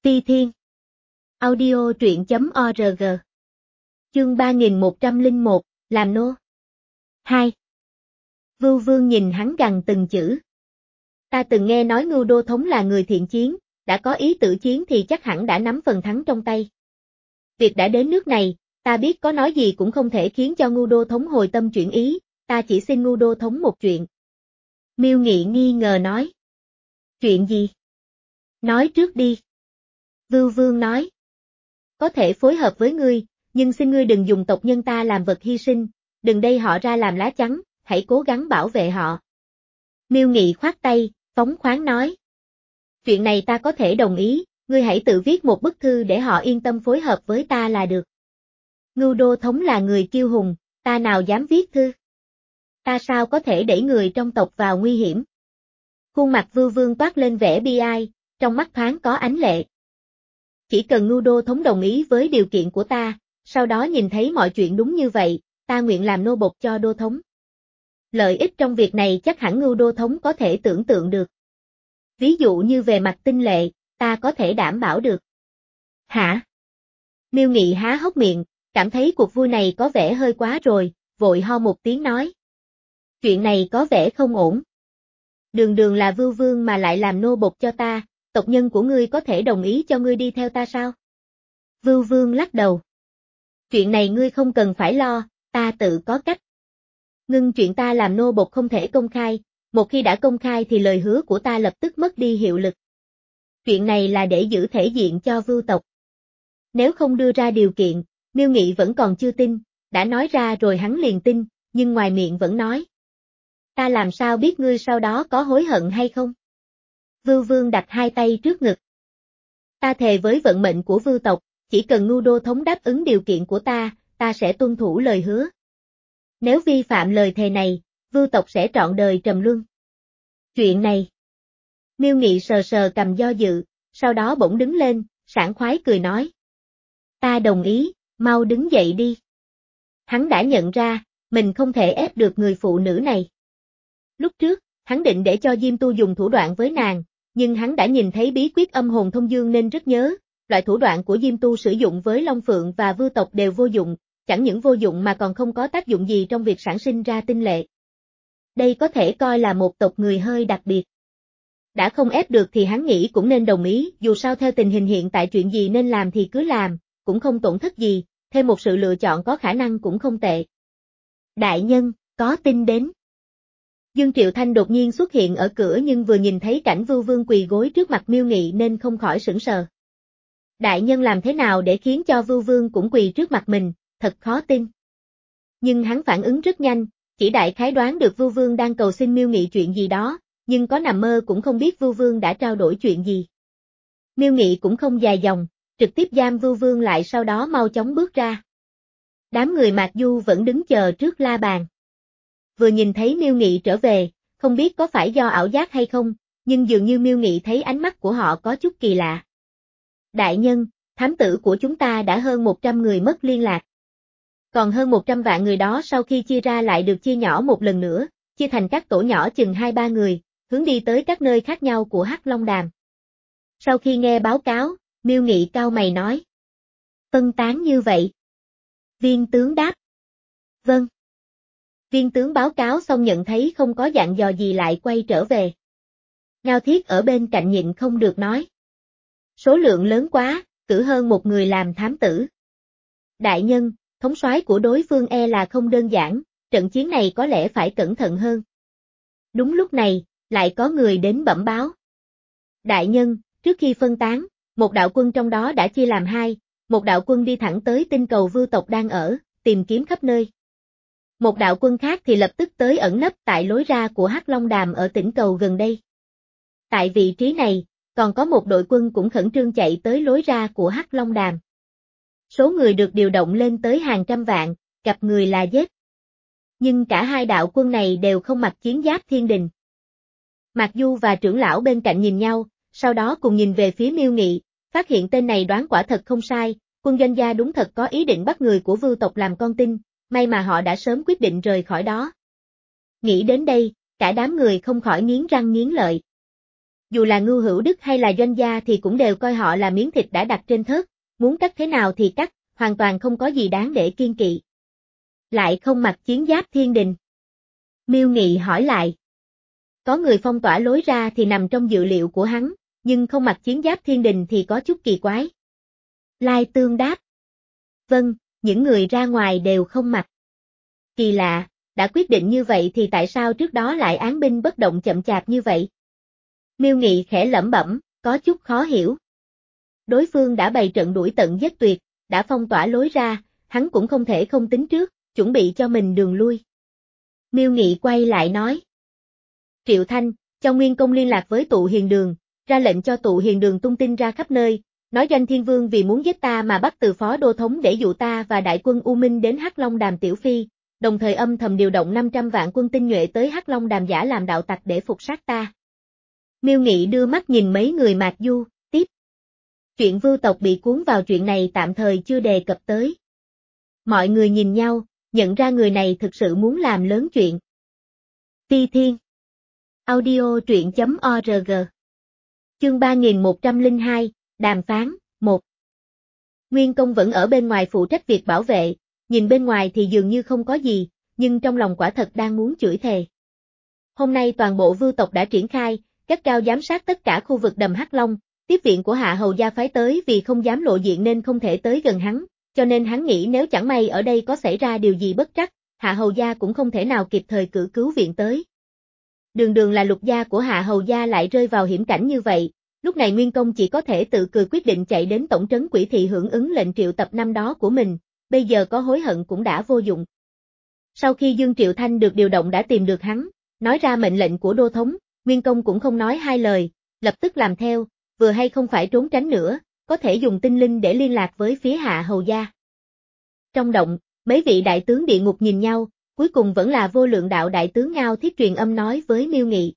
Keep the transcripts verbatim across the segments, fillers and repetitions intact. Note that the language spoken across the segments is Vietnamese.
Ti Thiên. Audio truyện chấm org. Chương ba nghìn một trăm lẻ một, làm nô. hai. Vưu Vương nhìn hắn gằn từng chữ. Ta từng nghe nói Ngưu Đô Thống là người thiện chiến, đã có ý tử chiến thì chắc hẳn đã nắm phần thắng trong tay. Việc đã đến nước này, ta biết có nói gì cũng không thể khiến cho Ngưu Đô Thống hồi tâm chuyển ý, ta chỉ xin Ngưu Đô Thống một chuyện. Miêu Nghị nghi ngờ nói. Chuyện gì? Nói trước đi. Vưu Vương nói. Có thể phối hợp với ngươi, nhưng xin ngươi đừng dùng tộc nhân ta làm vật hy sinh, đừng đây họ ra làm lá chắn, hãy cố gắng bảo vệ họ. Miêu Nghị khoát tay, phóng khoáng nói. Chuyện này ta có thể đồng ý, ngươi hãy tự viết một bức thư để họ yên tâm phối hợp với ta là được. Ngưu Đô Thống là người kiêu hùng, ta nào dám viết thư. Ta sao có thể đẩy người trong tộc vào nguy hiểm. Khuôn mặt Vưu Vương toát lên vẻ bi ai, trong mắt thoáng có ánh lệ. Chỉ cần Ngưu Đô Thống đồng ý với điều kiện của ta, sau đó nhìn thấy mọi chuyện đúng như vậy, ta nguyện làm nô bộc cho Đô Thống. Lợi ích trong việc này chắc hẳn Ngưu Đô Thống có thể tưởng tượng được. Ví dụ như về mặt tinh lệ, ta có thể đảm bảo được. Hả? Miêu Nghị há hốc miệng, cảm thấy cuộc vui này có vẻ hơi quá rồi, vội ho một tiếng nói. Chuyện này có vẻ không ổn. Đường đường là Vưu Vương mà lại làm nô bộc cho ta, tộc nhân của ngươi có thể đồng ý cho ngươi đi theo ta sao? Vưu Vương lắc đầu. Chuyện này ngươi không cần phải lo, ta tự có cách. Ngưng chuyện ta làm nô bộc không thể công khai, một khi đã công khai thì lời hứa của ta lập tức mất đi hiệu lực. Chuyện này là để giữ thể diện cho Vưu tộc. Nếu không đưa ra điều kiện, Miêu Nghị vẫn còn chưa tin, đã nói ra rồi hắn liền tin, nhưng ngoài miệng vẫn nói. Ta làm sao biết ngươi sau đó có hối hận hay không? Vưu Vương đặt hai tay trước ngực. Ta thề với vận mệnh của Vưu tộc, chỉ cần Ngưu Đô Thống đáp ứng điều kiện của ta, ta sẽ tuân thủ lời hứa. Nếu vi phạm lời thề này, Vưu tộc sẽ trọn đời trầm luân. Chuyện này. Miêu Nghị sờ sờ cầm do dự, sau đó bỗng đứng lên, sảng khoái cười nói. Ta đồng ý, mau đứng dậy đi. Hắn đã nhận ra, mình không thể ép được người phụ nữ này. Lúc trước, hắn định để cho Diêm Tu dùng thủ đoạn với nàng, nhưng hắn đã nhìn thấy bí quyết âm hồn thông dương nên rất nhớ, loại thủ đoạn của Diêm Tu sử dụng với Long Phượng và Vưu tộc đều vô dụng, chẳng những vô dụng mà còn không có tác dụng gì trong việc sản sinh ra tinh lệ. Đây có thể coi là một tộc người hơi đặc biệt. Đã không ép được thì hắn nghĩ cũng nên đồng ý, dù sao theo tình hình hiện tại chuyện gì nên làm thì cứ làm, cũng không tổn thất gì, thêm một sự lựa chọn có khả năng cũng không tệ. Đại nhân, có tin đến. Dương Triệu Thanh đột nhiên xuất hiện ở cửa nhưng vừa nhìn thấy cảnh Vưu Vương quỳ gối trước mặt Miêu Nghị nên không khỏi sửng sờ. Đại nhân làm thế nào để khiến cho Vưu Vương cũng quỳ trước mặt mình, thật khó tin. Nhưng hắn phản ứng rất nhanh, chỉ đại khái đoán được Vưu Vương đang cầu xin Miêu Nghị chuyện gì đó, nhưng có nằm mơ cũng không biết Vưu Vương đã trao đổi chuyện gì. Miêu Nghị cũng không dài dòng, trực tiếp giam Vưu Vương lại sau đó mau chóng bước ra. Đám người Mạc Du vẫn đứng chờ trước la bàn. Vừa nhìn thấy Miêu Nghị trở về, không biết có phải do ảo giác hay không, nhưng dường như Miêu Nghị thấy ánh mắt của họ có chút kỳ lạ. Đại nhân, thám tử của chúng ta đã hơn một trăm người mất liên lạc. Còn hơn một trăm vạn người đó sau khi chia ra lại được chia nhỏ một lần nữa, chia thành các tổ nhỏ chừng hai ba người, hướng đi tới các nơi khác nhau của Hắc Long Đàm. Sau khi nghe báo cáo, Miêu Nghị cau mày nói. Phân tán như vậy. Viên tướng đáp. Vâng. Viên tướng báo cáo xong nhận thấy không có dặn dò gì lại quay trở về. Ngao Thiết ở bên cạnh nhịn không được nói. Số lượng lớn quá, cử hơn một người làm thám tử. Đại nhân, thống soái của đối phương e là không đơn giản, trận chiến này có lẽ phải cẩn thận hơn. Đúng lúc này, lại có người đến bẩm báo. Đại nhân, trước khi phân tán, một đạo quân trong đó đã chia làm hai, một đạo quân đi thẳng tới tinh cầu Vưu tộc đang ở, tìm kiếm khắp nơi. Một đạo quân khác thì lập tức tới ẩn nấp tại lối ra của Hắc Long Đàm ở tỉnh cầu gần đây. Tại vị trí này, còn có một đội quân cũng khẩn trương chạy tới lối ra của Hắc Long Đàm. Số người được điều động lên tới hàng trăm vạn, gặp người là giết. Nhưng cả hai đạo quân này đều không mặc chiến giáp thiên đình. Mạc Du và trưởng lão bên cạnh nhìn nhau, sau đó cùng nhìn về phía Miêu Nghị, phát hiện tên này đoán quả thật không sai, quân doanh gia đúng thật có ý định bắt người của Vưu tộc làm con tin, may mà họ đã sớm quyết định rời khỏi đó. Nghĩ đến đây, cả đám người không khỏi nghiến răng nghiến lợi. dù là Ngưu Hữu Đức hay là Doanh gia thì cũng đều coi họ là miếng thịt đã đặt trên thớt, muốn cắt thế nào thì cắt, hoàn toàn không có gì đáng để kiêng kỵ. Lại không mặc chiến giáp thiên đình. Miêu Nghị hỏi lại. Có người phong tỏa lối ra thì nằm trong dự liệu của hắn, nhưng không mặc chiến giáp thiên đình thì có chút kỳ quái. Lai Tương đáp. Vâng, những người ra ngoài đều không mặc. Kỳ lạ, đã quyết định như vậy thì tại sao trước đó lại án binh bất động chậm chạp như vậy? Miêu Nghị khẽ lẩm bẩm, có chút khó hiểu. Đối phương đã bày trận đuổi tận giết tuyệt, đã phong tỏa lối ra, hắn cũng không thể không tính trước, chuẩn bị cho mình đường lui. Miêu Nghị quay lại nói. Triệu Thanh, cho Nguyên Công liên lạc với Tụ Hiền Đường, ra lệnh cho Tụ Hiền Đường tung tin ra khắp nơi, nói Doanh Thiên Vương vì muốn giết ta mà bắt từ phó đô thống để dụ ta và đại quân U Minh đến Hắc Long Đàm Tiểu Phi, đồng thời âm thầm điều động năm trăm vạn quân tinh nhuệ tới Hắc Long Đàm giả làm đạo tặc để phục sát ta. Miêu Nghị đưa mắt nhìn mấy người Mạc Du, tiếp. Chuyện Vưu tộc bị cuốn vào chuyện này tạm thời chưa đề cập tới. Mọi người nhìn nhau, nhận ra người này thực sự muốn làm lớn chuyện. Phi Thiên. Audio truyện chấm org. Chương ba nghìn một trăm lẻ hai, đàm phán, một. Nguyên Công vẫn ở bên ngoài phụ trách việc bảo vệ, nhìn bên ngoài thì dường như không có gì, nhưng trong lòng quả thật đang muốn chửi thề. Hôm nay toàn bộ Vưu tộc đã triển khai, gắt gao giám sát tất cả khu vực đầm Hắc Long, tiếp viện của Hạ Hầu gia phái tới vì không dám lộ diện nên không thể tới gần hắn, cho nên hắn nghĩ nếu chẳng may ở đây có xảy ra điều gì bất trắc, Hạ Hầu gia cũng không thể nào kịp thời cử cứu viện tới. Đường đường là lục gia của Hạ Hầu gia lại rơi vào hiểm cảnh như vậy, lúc này Nguyên Công chỉ có thể tự cười quyết định chạy đến tổng trấn Quỷ Thị hưởng ứng lệnh triệu tập năm đó của mình, bây giờ có hối hận cũng đã vô dụng. Sau khi Dương Triệu Thanh được điều động đã tìm được hắn, nói ra mệnh lệnh của đô thống, Nguyên Công cũng không nói hai lời, lập tức làm theo, vừa hay không phải trốn tránh nữa, có thể dùng tinh linh để liên lạc với phía Hạ Hầu gia. Trong động, mấy vị đại tướng địa ngục nhìn nhau, cuối cùng vẫn là Vô Lượng Đạo đại tướng Ngao Thiết truyền âm nói với Miêu Nghị.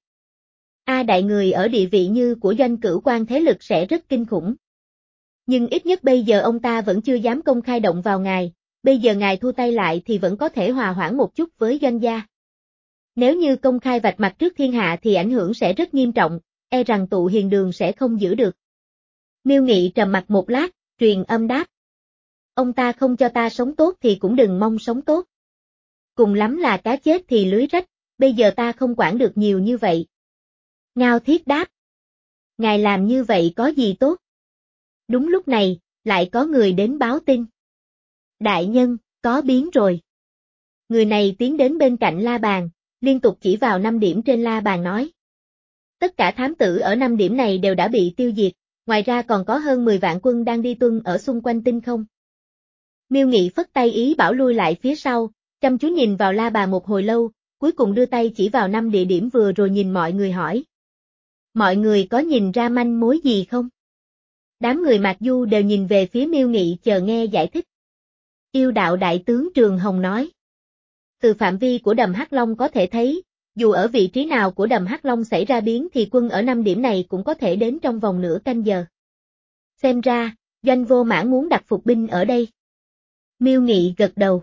A đại người ở địa vị như của Doanh Cửu Quan thế lực sẽ rất kinh khủng. Nhưng ít nhất bây giờ ông ta vẫn chưa dám công khai động vào ngài, bây giờ ngài thu tay lại thì vẫn có thể hòa hoãn một chút với Doanh gia. Nếu như công khai vạch mặt trước thiên hạ thì ảnh hưởng sẽ rất nghiêm trọng, e rằng Tụ Hiền Đường sẽ không giữ được. Miêu Nghị trầm mặt một lát, truyền âm đáp. Ông ta không cho ta sống tốt thì cũng đừng mong sống tốt. Cùng lắm là cá chết thì lưới rách, bây giờ ta không quản được nhiều như vậy. Ngao Thiết đáp. Ngài làm như vậy có gì tốt? Đúng lúc này, lại có người đến báo tin. Đại nhân, có biến rồi. Người này tiến đến bên cạnh la bàn, liên tục chỉ vào năm điểm trên la bàn nói. Tất cả thám tử ở năm điểm này đều đã bị tiêu diệt, ngoài ra còn có hơn mười vạn quân đang đi tuân ở xung quanh tinh không. Miêu Nghị phất tay ý bảo lui lại phía sau, chăm chú nhìn vào la bàn một hồi lâu, cuối cùng đưa tay chỉ vào năm địa điểm vừa rồi nhìn mọi người hỏi. Mọi người có nhìn ra manh mối gì không? Đám người Mạc Du đều nhìn về phía Miêu Nghị chờ nghe giải thích. Yêu đạo đại tướng Trường Hồng nói. Từ phạm vi của đầm Hắc Long có thể thấy, dù ở vị trí nào của đầm Hắc Long xảy ra biến thì quân ở năm điểm này cũng có thể đến trong vòng nửa canh giờ. Xem ra, Doanh Vô Mãn muốn đặt phục binh ở đây. Miêu Nghị gật đầu.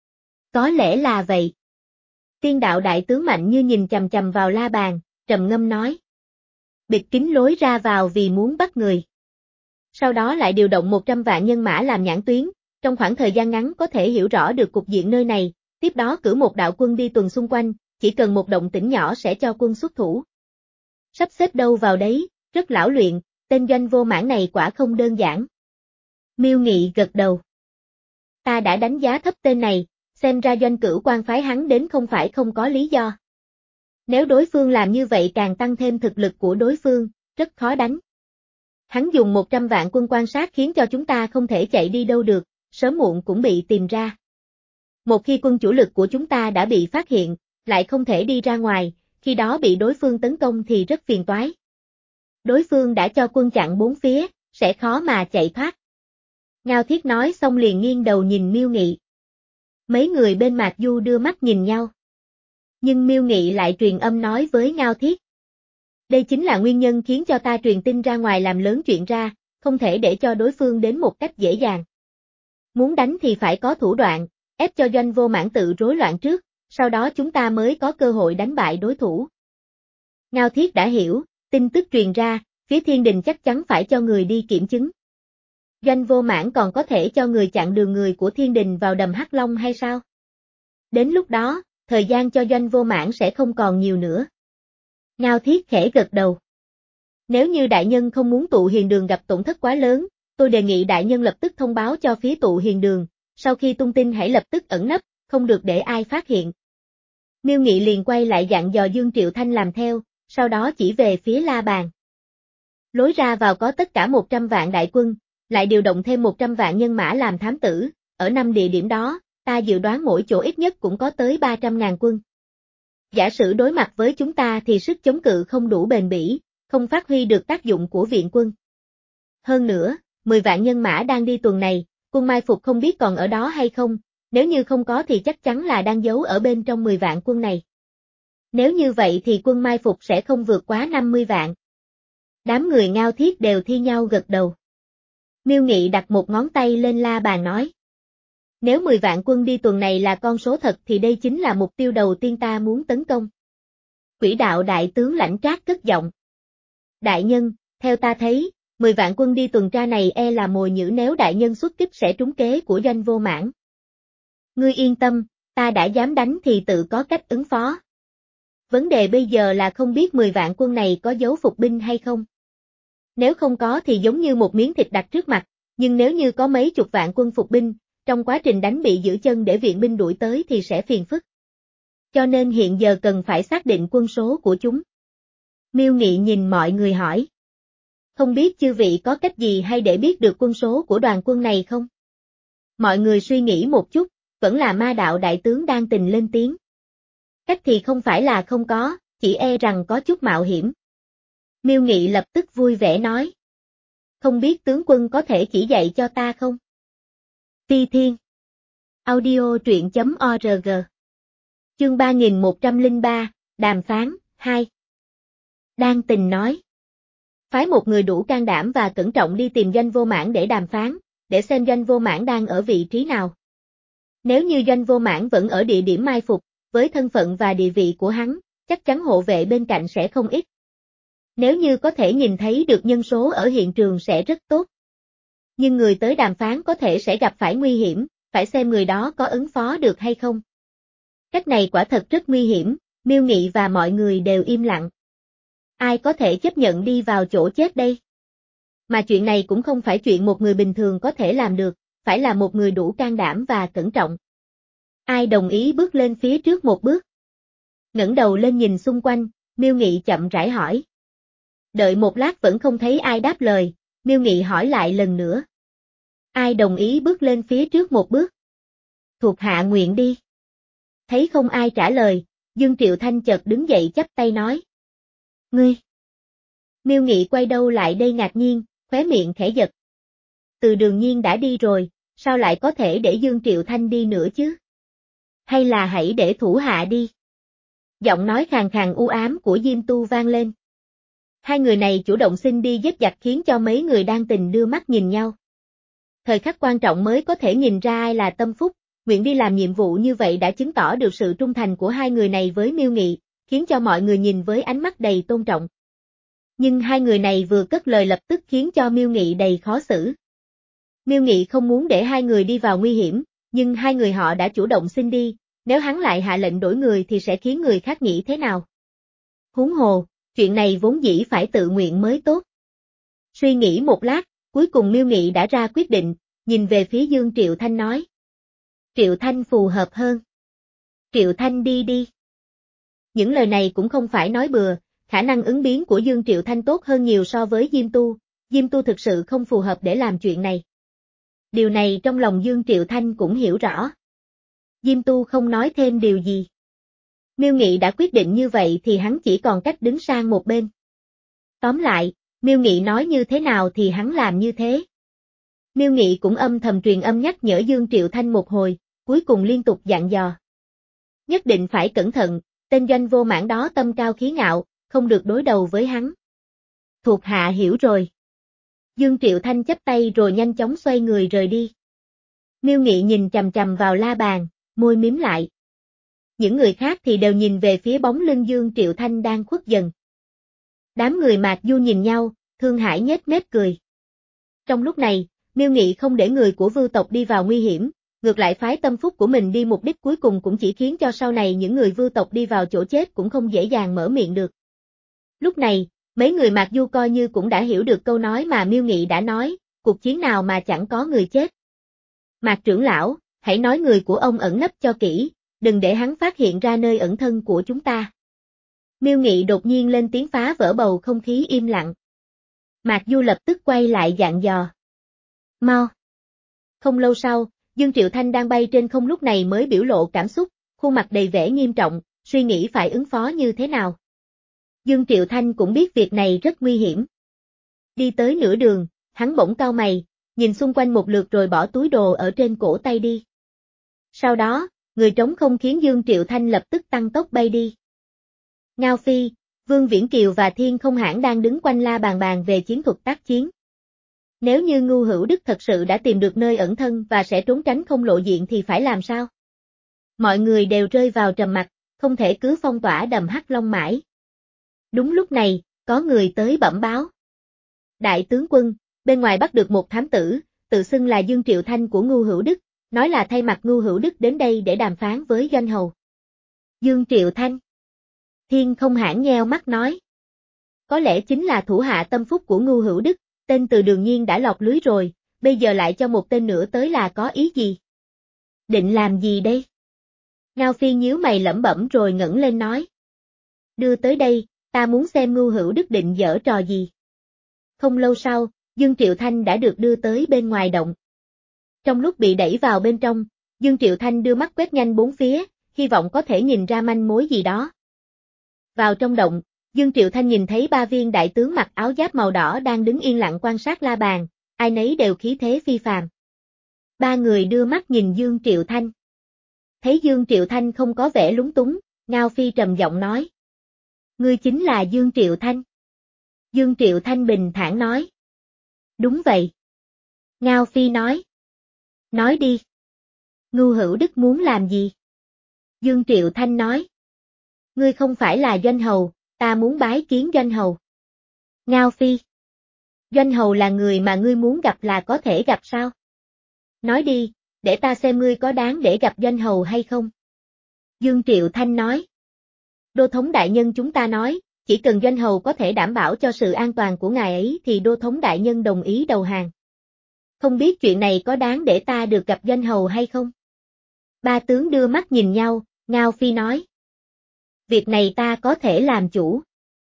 Có lẽ là vậy. Tiên đạo đại tướng Mạnh Như nhìn chằm chằm vào la bàn, trầm ngâm nói. Bịt kín lối ra vào vì muốn bắt người. Sau đó lại điều động một trăm vạn nhân mã làm nhãn tuyến, trong khoảng thời gian ngắn có thể hiểu rõ được cục diện nơi này, tiếp đó cử một đạo quân đi tuần xung quanh, chỉ cần một động tĩnh nhỏ sẽ cho quân xuất thủ. Sắp xếp đâu vào đấy, rất lão luyện, tên Doanh Vô Mãn này quả không đơn giản. Miêu Nghị gật đầu. Ta đã đánh giá thấp tên này, xem ra Doanh Cửu Quan phái hắn đến không phải không có lý do. Nếu đối phương làm như vậy càng tăng thêm thực lực của đối phương, rất khó đánh. Hắn dùng một trăm vạn quân quan sát khiến cho chúng ta không thể chạy đi đâu được, sớm muộn cũng bị tìm ra. Một khi quân chủ lực của chúng ta đã bị phát hiện, lại không thể đi ra ngoài, khi đó bị đối phương tấn công thì rất phiền toái. Đối phương đã cho quân chặn bốn phía, sẽ khó mà chạy thoát. Ngao Thiết nói xong liền nghiêng đầu nhìn Miêu Nghị. Mấy người bên Mạc Du đưa mắt nhìn nhau. Nhưng Miêu Nghị lại truyền âm nói với Ngao Thiết. Đây chính là nguyên nhân khiến cho ta truyền tin ra ngoài làm lớn chuyện ra, không thể để cho đối phương đến một cách dễ dàng. Muốn đánh thì phải có thủ đoạn, ép cho Doanh Vô Mãn tự rối loạn trước, sau đó chúng ta mới có cơ hội đánh bại đối thủ. Ngao Thiết đã hiểu, Tin tức truyền ra, phía thiên đình chắc chắn phải cho người đi kiểm chứng. Doanh Vô Mãn còn có thể cho người chặn đường người của thiên đình vào đầm Hắc Long hay sao? Đến lúc đó, thời gian cho Doanh Vô Mãn sẽ không còn nhiều nữa. Ngao Thiết khẽ gật đầu. Nếu như đại nhân không muốn tụ hiền đường gặp tổn thất quá lớn, tôi đề nghị đại nhân lập tức thông báo cho phía tụ hiền đường, sau khi tung tin hãy lập tức ẩn nấp, không được để ai phát hiện. Miêu Nghị liền quay lại dặn dò Dương Triệu Thanh làm theo, sau đó chỉ về phía La Bàn. Lối ra vào có tất cả một trăm vạn đại quân, lại điều động thêm một trăm vạn nhân mã làm thám tử, ở năm địa điểm đó, ta dự đoán mỗi chỗ ít nhất cũng có tới ba trăm ngàn quân. Giả sử đối mặt với chúng ta thì sức chống cự không đủ bền bỉ, không phát huy được tác dụng của viện quân. Hơn nữa, mười vạn nhân mã đang đi tuần này, quân mai phục không biết còn ở đó hay không, nếu như không có thì chắc chắn là đang giấu ở bên trong mười vạn quân này. Nếu như vậy thì quân mai phục sẽ không vượt quá năm mươi vạn. Đám người Ngao Thiết đều thi nhau gật đầu. Miêu Nghị đặt một ngón tay lên la bàn nói. Nếu mười vạn quân đi tuần này là con số thật thì đây chính là mục tiêu đầu tiên ta muốn tấn công. Quỷ đạo đại tướng Lãnh Trác cất giọng. Đại nhân, theo ta thấy, mười vạn quân đi tuần tra này e là mồi nhử, nếu đại nhân xuất kích sẽ trúng kế của Doanh Vô Mãn. Ngươi yên tâm, ta đã dám đánh thì tự có cách ứng phó. Vấn đề bây giờ là không biết mười vạn quân này có dấu phục binh hay không. Nếu không có thì giống như một miếng thịt đặt trước mặt, nhưng nếu như có mấy chục vạn quân phục binh, trong quá trình đánh bị giữ chân để viện binh đuổi tới thì sẽ phiền phức. Cho nên hiện giờ cần phải xác định quân số của chúng. Miêu Nghị nhìn mọi người hỏi. Không biết chư vị có cách gì hay để biết được quân số của đoàn quân này không? Mọi người suy nghĩ một chút, vẫn là Ma Đạo đại tướng Đan Tình lên tiếng. Cách thì không phải là không có, chỉ e rằng có chút mạo hiểm. Miêu Nghị lập tức vui vẻ nói. Không biết tướng quân có thể chỉ dạy cho ta không? Ti Thiên. Audio truyện chấm org. Chương ba nghìn một trăm lẻ ba, Đàm phán, hai. Đan Tình nói. Phái một người đủ can đảm và cẩn trọng đi tìm Doanh Vô Mãn để đàm phán, để xem Doanh Vô Mãn đang ở vị trí nào. Nếu như Doanh Vô Mãn vẫn ở địa điểm mai phục, với thân phận và địa vị của hắn, chắc chắn hộ vệ bên cạnh sẽ không ít. Nếu như có thể nhìn thấy được nhân số ở hiện trường sẽ rất tốt. Nhưng người tới đàm phán có thể sẽ gặp phải nguy hiểm, phải xem người đó có ứng phó được hay không. Cách này quả thật rất nguy hiểm, Miêu Nghị và mọi người đều im lặng. Ai có thể chấp nhận đi vào chỗ chết đây? Mà chuyện này cũng không phải chuyện một người bình thường có thể làm được, phải là một người đủ can đảm và cẩn trọng. Ai đồng ý bước lên phía trước một bước? Ngẩng đầu lên nhìn xung quanh, Miêu Nghị chậm rãi hỏi. Đợi một lát vẫn không thấy ai đáp lời, Miêu Nghị hỏi lại lần nữa. Ai đồng ý bước lên phía trước một bước? Thuộc hạ nguyện đi. Thấy không ai trả lời, Dương Triệu Thanh chợt đứng dậy chắp tay nói. Ngươi! Miêu Nghị quay đầu lại đây ngạc nhiên, khóe miệng khẽ giật. Từ Đường Nhiên đã đi rồi, sao lại có thể để Dương Triệu Thanh đi nữa chứ? Hay là hãy để thủ hạ đi? Giọng nói khàn khàn u ám của Diêm Tu vang lên. Hai người này chủ động xin đi giết giặc khiến cho mấy người Đan Tình đưa mắt nhìn nhau. Thời khắc quan trọng mới có thể nhìn ra ai là tâm phúc, nguyện đi làm nhiệm vụ như vậy đã chứng tỏ được sự trung thành của hai người này với Miêu Nghị, khiến cho mọi người nhìn với ánh mắt đầy tôn trọng. Nhưng hai người này vừa cất lời lập tức khiến cho Miêu Nghị đầy khó xử. Miêu Nghị không muốn để hai người đi vào nguy hiểm, nhưng hai người họ đã chủ động xin đi, nếu hắn lại hạ lệnh đổi người thì sẽ khiến người khác nghĩ thế nào? Huống hồ, chuyện này vốn dĩ phải tự nguyện mới tốt. Suy nghĩ một lát, cuối cùng Miêu Nghị đã ra quyết định, nhìn về phía Dương Triệu Thanh nói. Triệu Thanh phù hợp hơn. Triệu Thanh đi đi. Những lời này cũng không phải nói bừa, khả năng ứng biến của Dương Triệu Thanh tốt hơn nhiều so với Diêm Tu, Diêm Tu thực sự không phù hợp để làm chuyện này. Điều này trong lòng Dương Triệu Thanh cũng hiểu rõ. Diêm Tu không nói thêm điều gì. Miêu Nghị đã quyết định như vậy thì hắn chỉ còn cách đứng sang một bên. Tóm lại, Miêu Nghị nói như thế nào thì hắn làm như thế. Miêu Nghị cũng âm thầm truyền âm nhắc nhở Dương Triệu Thanh một hồi, cuối cùng liên tục dặn dò. Nhất định phải cẩn thận, tên Doanh Vô Mãn đó tâm cao khí ngạo, không được đối đầu với hắn. Thuộc hạ hiểu rồi. Dương Triệu Thanh chắp tay rồi nhanh chóng xoay người rời đi. Miêu Nghị nhìn chằm chằm vào la bàn, môi mím lại. Những người khác thì đều nhìn về phía bóng lưng Dương Triệu Thanh đang khuất dần. Đám người Mạc Du nhìn nhau, Thương Hải nhếch mép cười. Trong lúc này, Miêu Nghị không để người của Vưu tộc đi vào nguy hiểm, ngược lại phái tâm phúc của mình đi, mục đích cuối cùng cũng chỉ khiến cho sau này những người Vưu tộc đi vào chỗ chết cũng không dễ dàng mở miệng được. Lúc này, mấy người Mạc Du coi như cũng đã hiểu được câu nói mà Miêu Nghị đã nói, cuộc chiến nào mà chẳng có người chết. Mạc trưởng lão, hãy nói người của ông ẩn nấp cho kỹ, đừng để hắn phát hiện ra nơi ẩn thân của chúng ta. Miêu Nghị đột nhiên lên tiếng phá vỡ bầu không khí im lặng. Mạc Du lập tức quay lại dặn dò. Mau. Không lâu sau, Dương Triệu Thanh đang bay trên không lúc này mới biểu lộ cảm xúc, khuôn mặt đầy vẻ nghiêm trọng, suy nghĩ phải ứng phó như thế nào. Dương Triệu Thanh cũng biết việc này rất nguy hiểm. Đi tới nửa đường, hắn bỗng cau mày, nhìn xung quanh một lượt rồi bỏ túi đồ ở trên cổ tay đi. Sau đó, người trống không khiến Dương Triệu Thanh lập tức tăng tốc bay đi. Ngao Phi, Vương Viễn Kiều và Thiên Không Hãn đang đứng quanh la bàn bàn về chiến thuật tác chiến. Nếu như Ngưu Hữu Đức thật sự đã tìm được nơi ẩn thân và sẽ trốn tránh không lộ diện thì phải làm sao? Mọi người đều rơi vào trầm mặc, không thể cứ phong tỏa đầm Hắc Long mãi. Đúng lúc này, có người tới bẩm báo. Đại tướng quân, bên ngoài bắt được một thám tử, tự xưng là Dương Triệu Thanh của Ngưu Hữu Đức, nói là thay mặt Ngưu Hữu Đức đến đây để đàm phán với Doanh Hầu. Dương Triệu Thanh. Thiên Không Hãn nheo mắt nói. Có lẽ chính là thủ hạ tâm phúc của Ngưu Hữu Đức, tên Từ Đường Nhiên đã lọt lưới rồi, bây giờ lại cho một tên nữa tới là có ý gì? Định làm gì đây? Ngao Phi nhíu mày lẩm bẩm rồi ngẩng lên nói. Đưa tới đây, ta muốn xem Ngưu Hữu Đức định giở trò gì. Không lâu sau, Dương Triệu Thanh đã được đưa tới bên ngoài động. Trong lúc bị đẩy vào bên trong, Dương Triệu Thanh đưa mắt quét nhanh bốn phía, hy vọng có thể nhìn ra manh mối gì đó. Vào trong động, Dương Triệu Thanh nhìn thấy ba viên đại tướng mặc áo giáp màu đỏ đang đứng yên lặng quan sát la bàn, ai nấy đều khí thế phi phàm. Ba người đưa mắt nhìn Dương Triệu Thanh. Thấy Dương Triệu Thanh không có vẻ lúng túng, Ngao Phi trầm giọng nói. Ngươi chính là Dương Triệu Thanh. Dương Triệu Thanh bình thản nói. Đúng vậy. Ngao Phi nói. Nói đi. Ngưu Hữu Đức muốn làm gì? Dương Triệu Thanh nói. Ngươi không phải là Doanh Hầu, ta muốn bái kiến Doanh Hầu. Ngao Phi. Doanh Hầu là người mà ngươi muốn gặp là có thể gặp sao? Nói đi, để ta xem ngươi có đáng để gặp Doanh Hầu hay không. Dương Triệu Thanh nói. Đô thống đại nhân chúng ta nói, chỉ cần Doanh Hầu có thể đảm bảo cho sự an toàn của ngài ấy thì đô thống đại nhân đồng ý đầu hàng. Không biết chuyện này có đáng để ta được gặp Doanh Hầu hay không? Ba tướng đưa mắt nhìn nhau, Ngao Phi nói. Việc này ta có thể làm chủ.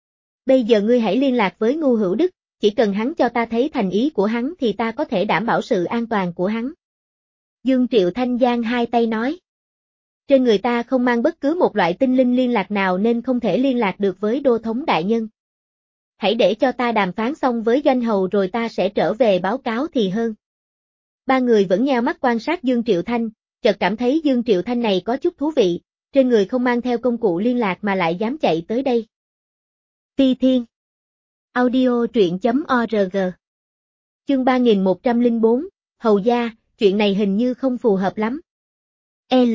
Bây giờ ngươi hãy liên lạc với Ngưu Hữu Đức, chỉ cần hắn cho ta thấy thành ý của hắn thì ta có thể đảm bảo sự an toàn của hắn. Dương Triệu Thanh giang hai tay nói. Trên người ta không mang bất cứ một loại tinh linh liên lạc nào nên không thể liên lạc được với đô thống đại nhân. Hãy để cho ta đàm phán xong với Doanh Hầu rồi ta sẽ trở về báo cáo thì hơn. Ba người vẫn nheo mắt quan sát Dương Triệu Thanh, chợt cảm thấy Dương Triệu Thanh này có chút thú vị, trên người không mang theo công cụ liên lạc mà lại dám chạy tới đây. Phi Thiên Audio truyện chấm org Chương ba nghìn một trăm lẻ bốn, Hầu gia, chuyện này hình như không phù hợp lắm. L.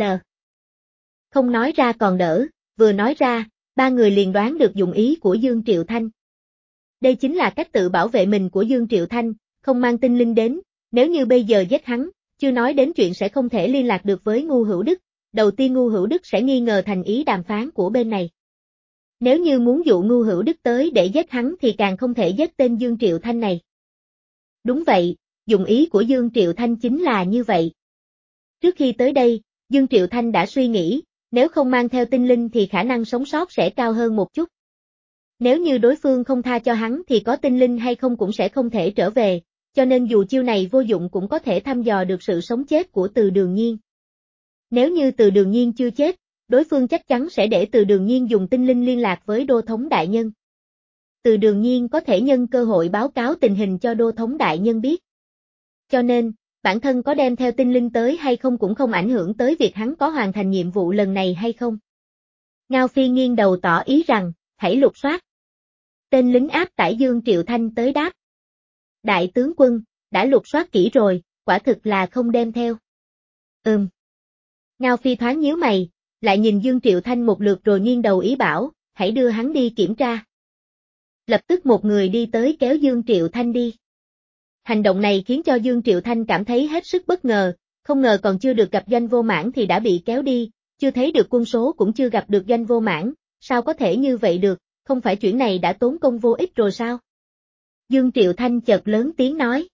Không nói ra còn đỡ, vừa nói ra, ba người liền đoán được dụng ý của Dương Triệu Thanh. Đây chính là cách tự bảo vệ mình của Dương Triệu Thanh, không mang tinh linh đến, nếu như bây giờ giết hắn, chưa nói đến chuyện sẽ không thể liên lạc được với Ngưu Hữu Đức, đầu tiên Ngưu Hữu Đức sẽ nghi ngờ thành ý đàm phán của bên này. Nếu như muốn dụ Ngưu Hữu Đức tới để giết hắn thì càng không thể giết tên Dương Triệu Thanh này. Đúng vậy, dụng ý của Dương Triệu Thanh chính là như vậy. Trước khi tới đây, Dương Triệu Thanh đã suy nghĩ, nếu không mang theo tinh linh thì khả năng sống sót sẽ cao hơn một chút. Nếu như đối phương không tha cho hắn thì có tinh linh hay không cũng sẽ không thể trở về, cho nên dù chiêu này vô dụng cũng có thể thăm dò được sự sống chết của Từ Đường Nhiên. Nếu như Từ Đường Nhiên chưa chết, đối phương chắc chắn sẽ để Từ Đường Nhiên dùng tinh linh liên lạc với đô thống đại nhân. Từ Đường Nhiên có thể nhân cơ hội báo cáo tình hình cho đô thống đại nhân biết. Cho nên, bản thân có đem theo tinh linh tới hay không cũng không ảnh hưởng tới việc hắn có hoàn thành nhiệm vụ lần này hay không. Ngao Phi nghiêng đầu tỏ ý rằng, hãy lục soát. Tên lính áp tải Dương Triệu Thanh tới đáp. Đại tướng quân, đã lục soát kỹ rồi, quả thực là không đem theo. Ừm. Ngao Phi thoáng nhíu mày, lại nhìn Dương Triệu Thanh một lượt rồi nghiêng đầu ý bảo, hãy đưa hắn đi kiểm tra. Lập tức một người đi tới kéo Dương Triệu Thanh đi. Hành động này khiến cho Dương Triệu Thanh cảm thấy hết sức bất ngờ, không ngờ còn chưa được gặp Doanh Vô Mãn thì đã bị kéo đi, chưa thấy được quân số cũng chưa gặp được Doanh Vô Mãn, sao có thể như vậy được, không phải chuyện này đã tốn công vô ích rồi sao? Dương Triệu Thanh chợt lớn tiếng nói.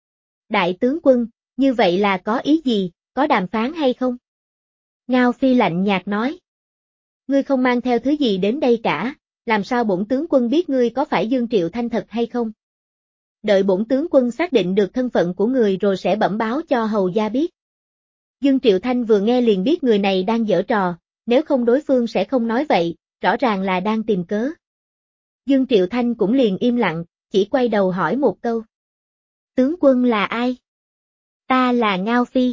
Đại tướng quân, như vậy là có ý gì, có đàm phán hay không? Ngao Phi lạnh nhạt nói. Ngươi không mang theo thứ gì đến đây cả, làm sao bổn tướng quân biết ngươi có phải Dương Triệu Thanh thật hay không? Đợi bổn tướng quân xác định được thân phận của người rồi sẽ bẩm báo cho hầu gia biết. Dương Triệu Thanh vừa nghe liền biết người này đang giở trò, nếu không đối phương sẽ không nói vậy, rõ ràng là đang tìm cớ. Dương Triệu Thanh cũng liền im lặng, chỉ quay đầu hỏi một câu. Tướng quân là ai? Ta là Ngao Phi.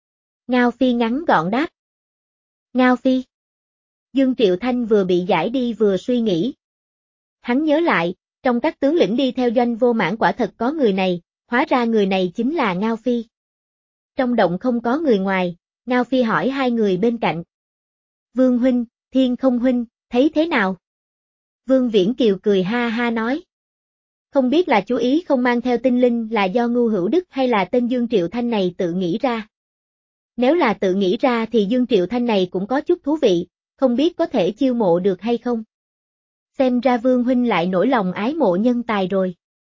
Ngao Phi ngắn gọn đáp. Ngao Phi. Dương Triệu Thanh vừa bị giải đi vừa suy nghĩ. Hắn nhớ lại, trong các tướng lĩnh đi theo Doanh Vô Mãn quả thật có người này, hóa ra người này chính là Ngao Phi. Trong động không có người ngoài, Ngao Phi hỏi hai người bên cạnh. Vương huynh, Thiên Không huynh, thấy thế nào? Vương Viễn Kiều cười ha ha nói. Không biết là chú ý không mang theo tinh linh là do Ngu Hữu Đức hay là tên Dương Triệu Thanh này tự nghĩ ra. Nếu là tự nghĩ ra thì Dương Triệu Thanh này cũng có chút thú vị, không biết có thể chiêu mộ được hay không. Xem ra Vương huynh lại nổi lòng ái mộ nhân tài rồi.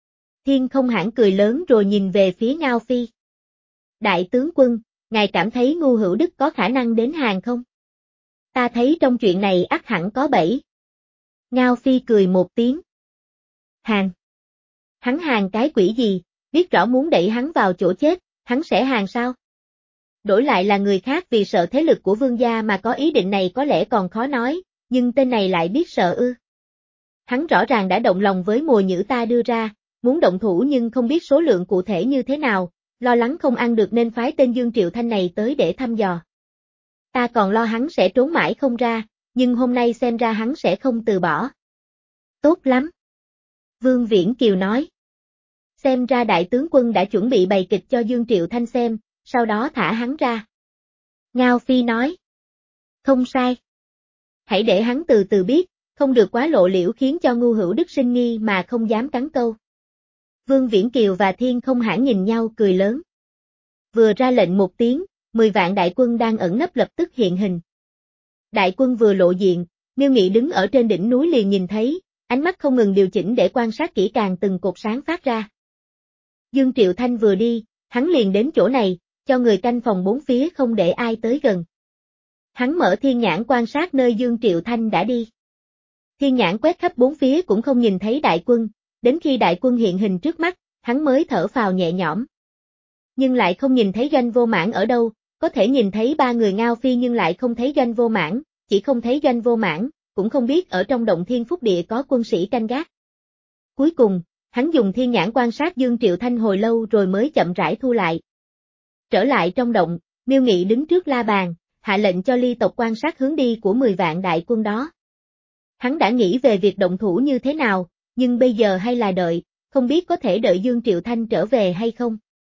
Thiên Không hãn cười lớn rồi nhìn về phía Ngao Phi. Đại tướng quân, ngài cảm thấy Ngu Hữu Đức có khả năng đến Hàn không? Ta thấy trong chuyện này ắt hẳn có bẫy. Ngao Phi cười một tiếng. Hàn. Hắn hàn cái quỷ gì, biết rõ muốn đẩy hắn vào chỗ chết, hắn sẽ hàn sao? Đổi lại là người khác vì sợ thế lực của vương gia mà có ý định này có lẽ còn khó nói, nhưng tên này lại biết sợ ư. Hắn rõ ràng đã động lòng với mồi nhữ ta đưa ra, muốn động thủ nhưng không biết số lượng cụ thể như thế nào, lo lắng không ăn được nên phái tên Dương Triệu Thanh này tới để thăm dò. Ta còn lo hắn sẽ trốn mãi không ra, nhưng hôm nay xem ra hắn sẽ không từ bỏ. Tốt lắm. Vương Viễn Kiều nói. Xem ra đại tướng quân đã chuẩn bị bày kịch cho Dương Triệu Thanh xem, sau đó thả hắn ra. Ngao Phi nói. Không sai. Hãy để hắn từ từ biết, không được quá lộ liễu khiến cho Ngu Hữu Đức sinh nghi mà không dám cắn câu. Vương Viễn Kiều và Thiên Không hãn nhìn nhau cười lớn. Vừa ra lệnh một tiếng, mười vạn đại quân đang ẩn nấp lập tức hiện hình. Đại quân vừa lộ diện, Miêu Nghị đứng ở trên đỉnh núi liền nhìn thấy, ánh mắt không ngừng điều chỉnh để quan sát kỹ càng từng cột sáng phát ra. Dương Triệu Thanh vừa đi, hắn liền đến chỗ này, cho người canh phòng bốn phía không để ai tới gần. Hắn mở thiên nhãn quan sát nơi Dương Triệu Thanh đã đi. Thiên nhãn quét khắp bốn phía cũng không nhìn thấy đại quân, đến khi đại quân hiện hình trước mắt, hắn mới thở phào nhẹ nhõm. Nhưng lại không nhìn thấy Doanh Vô Mãn ở đâu, có thể nhìn thấy ba người Ngao Phi nhưng lại không thấy Doanh Vô Mãn, chỉ không thấy Doanh Vô Mãn, cũng không biết ở trong động Thiên Phúc Địa có quân sĩ canh gác. Cuối cùng, hắn dùng thiên nhãn quan sát Dương Triệu Thanh hồi lâu rồi mới chậm rãi thu lại. Trở lại trong động, Miêu Nghị đứng trước la bàn, hạ lệnh cho ly tộc quan sát hướng đi của mười vạn đại quân đó. Hắn đã nghĩ về việc động thủ như thế nào, nhưng bây giờ hay là đợi, không biết có thể đợi Dương Triệu Thanh trở về hay không.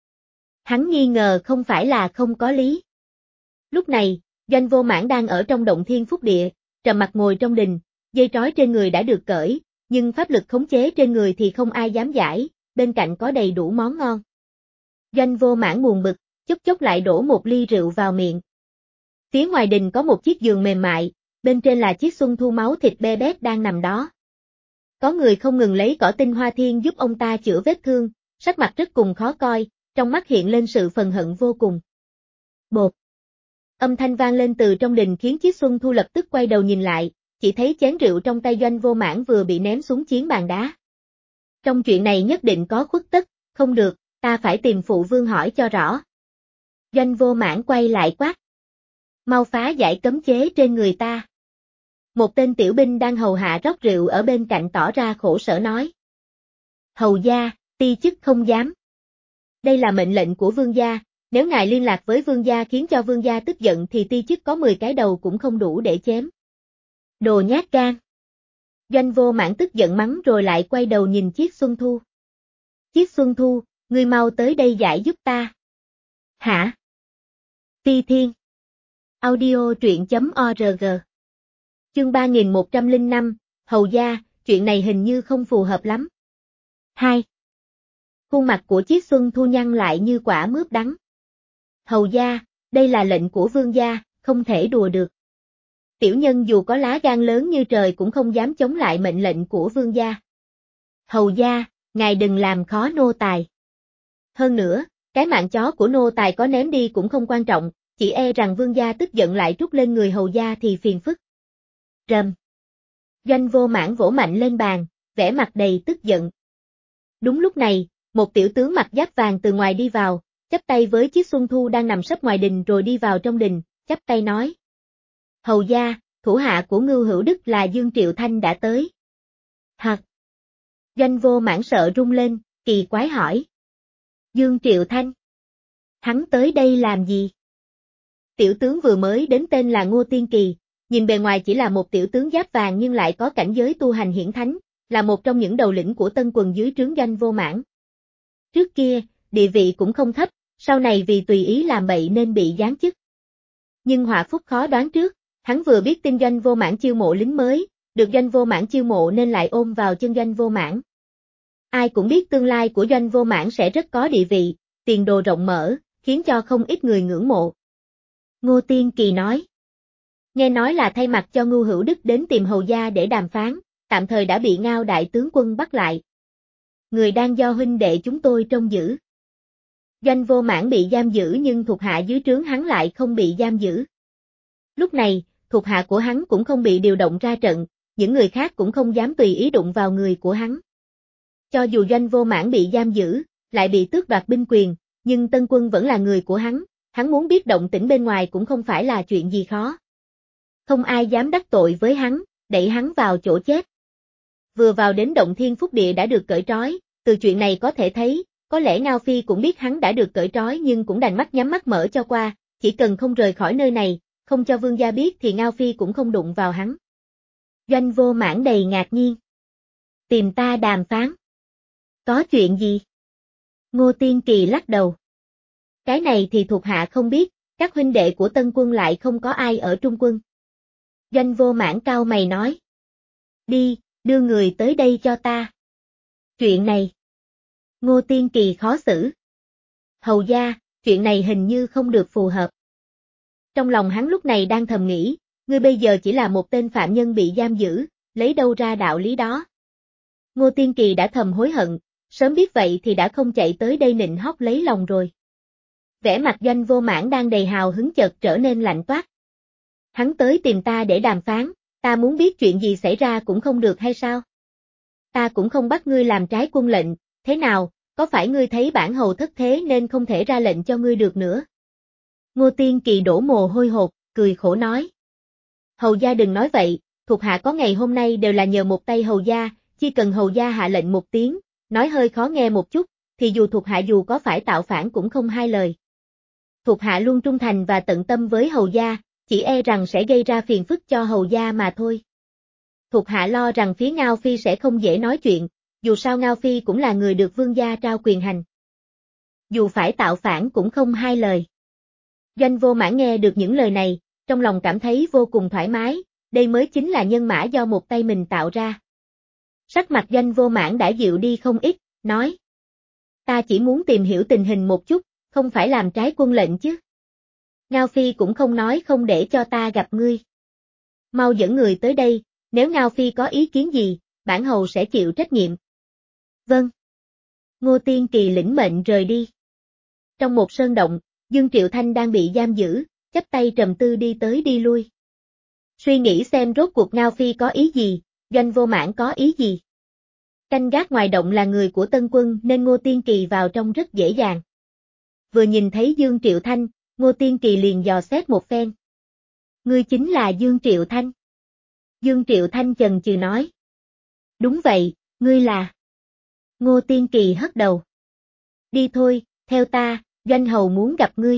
Hắn nghi ngờ không phải là không có lý. Lúc này, Doanh Vô Mãn đang ở trong động Thiên Phúc Địa, trầm mặt ngồi trong đình, dây trói trên người đã được cởi, nhưng pháp lực khống chế trên người thì không ai dám giải, bên cạnh có đầy đủ món ngon. Doanh Vô Mãn buồn bực, chốc chốc lại đổ một ly rượu vào miệng. Phía ngoài đình có một chiếc giường mềm mại, bên trên là chiếc xuân thu máu thịt bê bết đang nằm đó. Có người không ngừng lấy cỏ tinh hoa thiên giúp ông ta chữa vết thương, sắc mặt rất cùng khó coi, trong mắt hiện lên sự phần hận vô cùng. Bột. Âm thanh vang lên từ trong đình khiến chiếc xuân thu lập tức quay đầu nhìn lại, chỉ thấy chén rượu trong tay Doanh Vô Mãn vừa bị ném xuống chiến bàn đá. Trong chuyện này nhất định có khuất tất, không được, ta phải tìm phụ vương hỏi cho rõ. Doanh Vô Mãn quay lại quát. Mau phá giải cấm chế trên người ta. Một tên tiểu binh đang hầu hạ rót rượu ở bên cạnh tỏ ra khổ sở nói. Hầu gia, ti chức không dám. Đây là mệnh lệnh của vương gia, nếu ngài liên lạc với vương gia khiến cho vương gia tức giận thì ti chức có mười cái đầu cũng không đủ để chém. Đồ nhát gan. Doanh Vô Mãn tức giận mắng rồi lại quay đầu nhìn chiếc xuân thu. Chiếc xuân thu, ngươi mau tới đây giải giúp ta. Hả? Phi Thiên. Audio truyện chấm org. Chương ba nghìn một trăm lẻ năm, Hầu gia, chuyện này hình như không phù hợp lắm. Hai. Khuôn mặt của Chiết Xuân Thu nhăn lại như quả mướp đắng. Hầu gia, đây là lệnh của vương gia, không thể đùa được. Tiểu nhân dù có lá gan lớn như trời cũng không dám chống lại mệnh lệnh của vương gia. Hầu gia, ngài đừng làm khó nô tài. Hơn nữa, cái mạng chó của nô tài có ném đi cũng không quan trọng, chỉ e rằng vương gia tức giận lại trút lên người hầu gia thì phiền phức. Rầm. Doanh Vô Mãn vỗ mạnh lên bàn, vẻ mặt đầy tức giận. Đúng lúc này, một tiểu tướng mặc giáp vàng từ ngoài đi vào, chắp tay với Chiết Xuân Thu đang nằm sấp ngoài đình rồi đi vào trong đình, chắp tay nói. Hầu gia, thủ hạ của Ngưu Hữu Đức là Dương Triệu Thanh đã tới. Hạt. Doanh Vô Mãn sợ rung lên, kỳ quái hỏi. Dương Triệu Thanh? Hắn tới đây làm gì? Tiểu tướng vừa mới đến tên là Ngô Tiên Kỳ, nhìn bề ngoài chỉ là một tiểu tướng giáp vàng nhưng lại có cảnh giới tu hành hiển thánh, là một trong những đầu lĩnh của tân quần dưới trướng Doanh Vô Mãn. Trước kia, địa vị cũng không thấp, sau này vì tùy ý làm bậy nên bị giáng chức. Nhưng họa phúc khó đoán trước, hắn vừa biết tin Doanh Vô Mãn chiêu mộ lính mới, được Doanh Vô Mãn chiêu mộ nên lại ôm vào chân Doanh Vô Mãn. Ai cũng biết tương lai của Doanh Vô Mãn sẽ rất có địa vị, tiền đồ rộng mở, khiến cho không ít người ngưỡng mộ. Ngô Tiên Kỳ nói. Nghe nói là thay mặt cho Ngưu Hữu Đức đến tìm hầu gia để đàm phán, tạm thời đã bị Ngao đại tướng quân bắt lại. Người đang do huynh đệ chúng tôi trông giữ. Doanh Vô Mãn bị giam giữ nhưng thuộc hạ dưới trướng hắn lại không bị giam giữ. Lúc này, thuộc hạ của hắn cũng không bị điều động ra trận, những người khác cũng không dám tùy ý đụng vào người của hắn. Cho dù Doanh Vô Mãn bị giam giữ, lại bị tước đoạt binh quyền, nhưng Tân Quân vẫn là người của hắn, hắn muốn biết động tĩnh bên ngoài cũng không phải là chuyện gì khó. Không ai dám đắc tội với hắn, đẩy hắn vào chỗ chết. Vừa vào đến Động Thiên Phúc Địa đã được cởi trói, từ chuyện này có thể thấy, có lẽ Ngao Phi cũng biết hắn đã được cởi trói nhưng cũng đành mắt nhắm mắt mở cho qua, chỉ cần không rời khỏi nơi này, không cho vương gia biết thì Ngao Phi cũng không đụng vào hắn. Doanh Vô Mãn đầy ngạc nhiên. Tìm ta đàm phán. Có chuyện gì? Ngô Tiên Kỳ lắc đầu. Cái này thì thuộc hạ không biết, các huynh đệ của Tân Quân lại không có ai ở Trung Quân. Doanh Vô Mãn cau mày nói. Đi, đưa người tới đây cho ta. Chuyện này. Ngô Tiên Kỳ khó xử. Hầu gia, chuyện này hình như không được phù hợp. Trong lòng hắn lúc này đang thầm nghĩ, ngươi bây giờ chỉ là một tên phạm nhân bị giam giữ, lấy đâu ra đạo lý đó. Ngô Tiên Kỳ đã thầm hối hận, sớm biết vậy thì đã không chạy tới đây nịnh hót lấy lòng rồi. Vẻ mặt Doanh Vô Mãn đang đầy hào hứng chợt trở nên lạnh toát. Hắn tới tìm ta để đàm phán, ta muốn biết chuyện gì xảy ra cũng không được hay sao? Ta cũng không bắt ngươi làm trái quân lệnh, thế nào, có phải ngươi thấy bản hầu thất thế nên không thể ra lệnh cho ngươi được nữa? Ngô Tiên Kỳ đổ mồ hôi hột, cười khổ nói. Hầu gia đừng nói vậy, thuộc hạ có ngày hôm nay đều là nhờ một tay hầu gia, chỉ cần hầu gia hạ lệnh một tiếng, nói hơi khó nghe một chút, thì dù thuộc hạ dù có phải tạo phản cũng không hai lời. Thuộc hạ luôn trung thành và tận tâm với hầu gia, chỉ e rằng sẽ gây ra phiền phức cho hầu gia mà thôi. Thuộc hạ lo rằng phía Ngao Phi sẽ không dễ nói chuyện, dù sao Ngao Phi cũng là người được vương gia trao quyền hành. Dù phải tạo phản cũng không hai lời. Doanh Vô Mãn nghe được những lời này, trong lòng cảm thấy vô cùng thoải mái, đây mới chính là nhân mã do một tay mình tạo ra. Sắc mặt Doanh Vô Mãn đã dịu đi không ít, nói. Ta chỉ muốn tìm hiểu tình hình một chút, không phải làm trái quân lệnh chứ. Ngao Phi cũng không nói không để cho ta gặp ngươi. Mau dẫn người tới đây, nếu Ngao Phi có ý kiến gì, bản hầu sẽ chịu trách nhiệm. Vâng. Ngô Tiên Kỳ lĩnh mệnh rời đi. Trong một sơn động, Dương Triệu Thanh đang bị giam giữ, chắp tay trầm tư đi tới đi lui. Suy nghĩ xem rốt cuộc Ngao Phi có ý gì, Doanh Vô Mãn có ý gì. Canh gác ngoài động là người của Tân Quân nên Ngô Tiên Kỳ vào trong rất dễ dàng. Vừa nhìn thấy Dương Triệu Thanh, Ngô Tiên Kỳ liền dò xét một phen. Ngươi chính là Dương Triệu Thanh. Dương Triệu Thanh chần chừ nói. Đúng vậy, ngươi là. Ngô Tiên Kỳ hất đầu. Đi thôi, theo ta, Doanh hầu muốn gặp ngươi.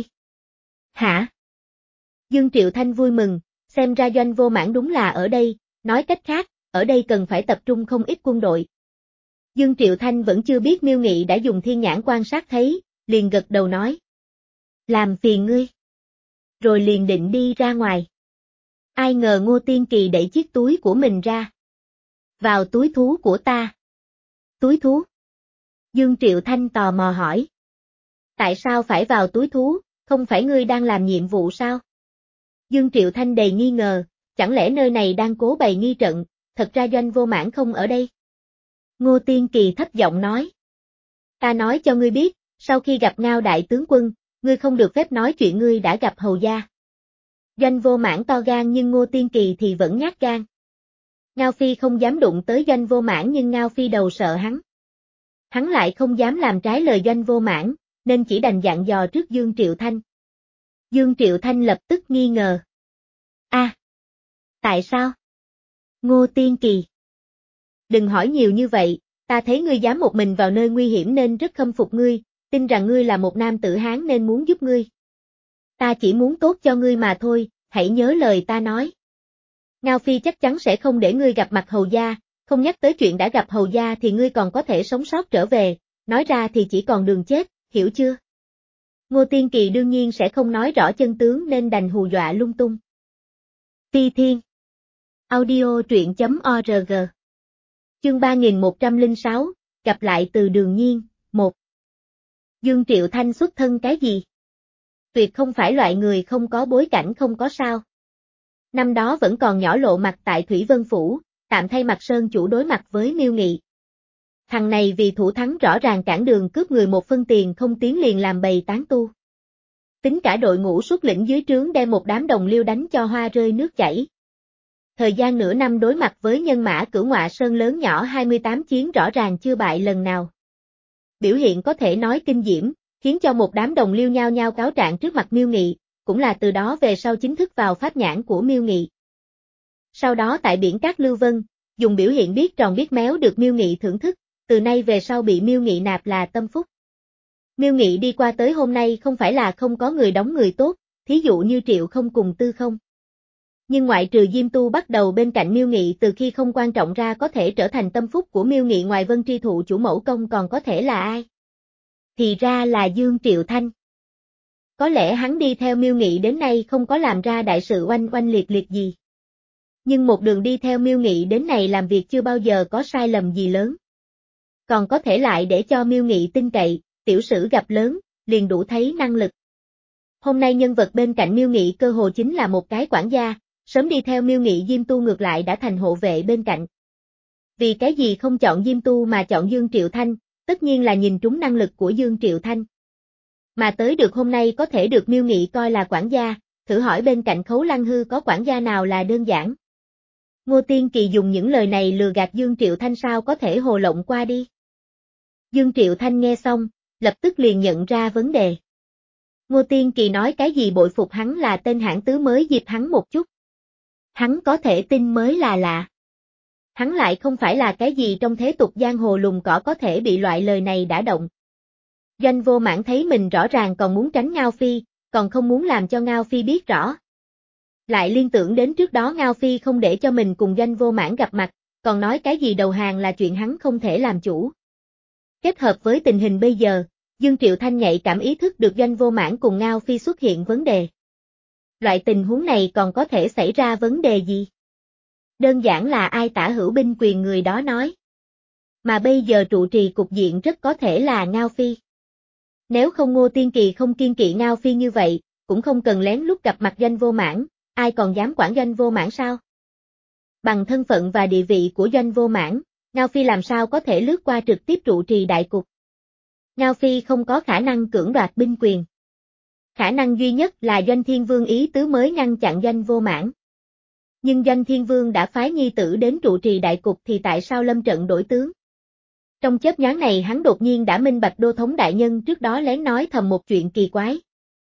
Hả? Dương Triệu Thanh vui mừng, xem ra Doanh Vô Mãn đúng là ở đây, nói cách khác, ở đây cần phải tập trung không ít quân đội. Dương Triệu Thanh vẫn chưa biết Miêu Nghị đã dùng thiên nhãn quan sát thấy, liền gật đầu nói. Làm phiền ngươi. Rồi liền định đi ra ngoài. Ai ngờ Ngô Tiên Kỳ đẩy chiếc túi của mình ra. Vào túi thú của ta. Túi thú? Dương Triệu Thanh tò mò hỏi. Tại sao phải vào túi thú, không phải ngươi đang làm nhiệm vụ sao? Dương Triệu Thanh đầy nghi ngờ, chẳng lẽ nơi này đang cố bày nghi trận, thật ra Doanh Vô Mãn không ở đây? Ngô Tiên Kỳ thấp giọng nói. Ta nói cho ngươi biết, sau khi gặp Ngao đại tướng quân, ngươi không được phép nói chuyện ngươi đã gặp hầu gia. Doanh Vô Mãn to gan nhưng Ngô Tiên Kỳ thì vẫn nhát gan. Ngao Phi không dám đụng tới Doanh Vô Mãn nhưng Ngao Phi đầu sợ hắn. Hắn lại không dám làm trái lời Doanh Vô Mãn, nên chỉ đành dặn dò trước Dương Triệu Thanh. Dương Triệu Thanh lập tức nghi ngờ. A, à, tại sao? Ngô Tiên Kỳ. Đừng hỏi nhiều như vậy, ta thấy ngươi dám một mình vào nơi nguy hiểm nên rất khâm phục ngươi, tin rằng ngươi là một nam tử Hán nên muốn giúp ngươi. Ta chỉ muốn tốt cho ngươi mà thôi, hãy nhớ lời ta nói. Ngao Phi chắc chắn sẽ không để ngươi gặp mặt hầu gia, không nhắc tới chuyện đã gặp hầu gia thì ngươi còn có thể sống sót trở về, nói ra thì chỉ còn đường chết, hiểu chưa? Ngô Tiên Kỳ đương nhiên sẽ không nói rõ chân tướng nên đành hù dọa lung tung. Ti Thiên. Audio truyện chấm org. Chương ba nghìn một trăm lẻ sáu, gặp lại từ Đường Nhiên, một. Dương Triệu Thanh xuất thân cái gì? Tuyệt không phải loại người không có bối cảnh không có sao. Năm đó vẫn còn nhỏ lộ mặt tại Thủy Vân Phủ, tạm thay mặt Sơn chủ đối mặt với Miêu Nghị. Thằng này vì thủ thắng rõ ràng cản đường cướp người một phân tiền không tiến liền làm bầy tán tu. Tính cả đội ngũ xuất lĩnh dưới trướng đem một đám đồng liêu đánh cho hoa rơi nước chảy. Thời gian nửa năm đối mặt với nhân mã Cửu Ngọa Sơn lớn nhỏ hai mươi tám chiến rõ ràng chưa bại lần nào. Biểu hiện có thể nói kinh diễm, khiến cho một đám đồng liêu nhao nhao cáo trạng trước mặt Miêu Nghị, cũng là từ đó về sau chính thức vào pháp nhãn của Miêu Nghị. Sau đó tại biển Cát Lưu Vân, dùng biểu hiện biết tròn biết méo được Miêu Nghị thưởng thức, từ nay về sau bị Miêu Nghị nạp là tâm phúc. Miêu Nghị đi qua tới hôm nay không phải là không có người đóng người tốt, thí dụ như Triệu Không cùng Tư Không. Nhưng ngoại trừ Diêm Tu bắt đầu bên cạnh Miêu Nghị từ khi không quan trọng ra có thể trở thành tâm phúc của Miêu Nghị ngoài Vân Tri Thụ chủ mẫu công còn có thể là ai? Thì ra là Dương Triệu Thanh. Có lẽ hắn đi theo Miêu Nghị đến nay không có làm ra đại sự oanh oanh liệt liệt gì. Nhưng một đường đi theo Miêu Nghị đến này làm việc chưa bao giờ có sai lầm gì lớn. Còn có thể lại để cho Miêu Nghị tin cậy, tiểu sử gặp lớn, liền đủ thấy năng lực. Hôm nay nhân vật bên cạnh Miêu Nghị cơ hồ chính là một cái quản gia, sớm đi theo Miêu Nghị Diêm Tu ngược lại đã thành hộ vệ bên cạnh. Vì cái gì không chọn Diêm Tu mà chọn Dương Triệu Thanh, tất nhiên là nhìn trúng năng lực của Dương Triệu Thanh. Mà tới được hôm nay có thể được Miêu Nghị coi là quản gia, thử hỏi bên cạnh Khấu Lăng Hư có quản gia nào là đơn giản. Ngô Tiên Kỳ dùng những lời này lừa gạt Dương Triệu Thanh sao có thể hồ lộng qua đi. Dương Triệu Thanh nghe xong, lập tức liền nhận ra vấn đề. Ngô Tiên Kỳ nói cái gì bội phục hắn là tên hãng tứ mới dịp hắn một chút. Hắn có thể tin mới là lạ. Hắn lại không phải là cái gì trong thế tục giang hồ lùng cỏ có thể bị loại lời này đả động. Doanh Vô Mãn thấy mình rõ ràng còn muốn tránh Ngao Phi, còn không muốn làm cho Ngao Phi biết rõ. Lại liên tưởng đến trước đó Ngao Phi không để cho mình cùng Doanh Vô Mãn gặp mặt, còn nói cái gì đầu hàng là chuyện hắn không thể làm chủ. Kết hợp với tình hình bây giờ, Dương Triệu Thanh nhạy cảm ý thức được Doanh Vô Mãn cùng Ngao Phi xuất hiện vấn đề. Loại tình huống này còn có thể xảy ra vấn đề gì? Đơn giản là ai tả hữu binh quyền người đó nói. Mà bây giờ trụ trì cục diện rất có thể là Ngao Phi. Nếu không Ngô Tiên Kỳ không kiên kỵ Ngao Phi như vậy, cũng không cần lén lút gặp mặt Doanh Vô Mãn, ai còn dám quản Doanh Vô Mãn sao? Bằng thân phận và địa vị của Doanh Vô Mãn, Ngao Phi làm sao có thể lướt qua trực tiếp trụ trì đại cục. Ngao Phi không có khả năng cưỡng đoạt binh quyền. Khả năng duy nhất là Doanh Thiên Vương ý tứ mới ngăn chặn Doanh Vô Mãn. Nhưng Doanh Thiên Vương đã phái nhi tử đến trụ trì đại cục thì tại sao lâm trận đổi tướng? Trong chớp nhoáng này hắn đột nhiên đã minh bạch đô thống đại nhân trước đó lén nói thầm một chuyện kỳ quái.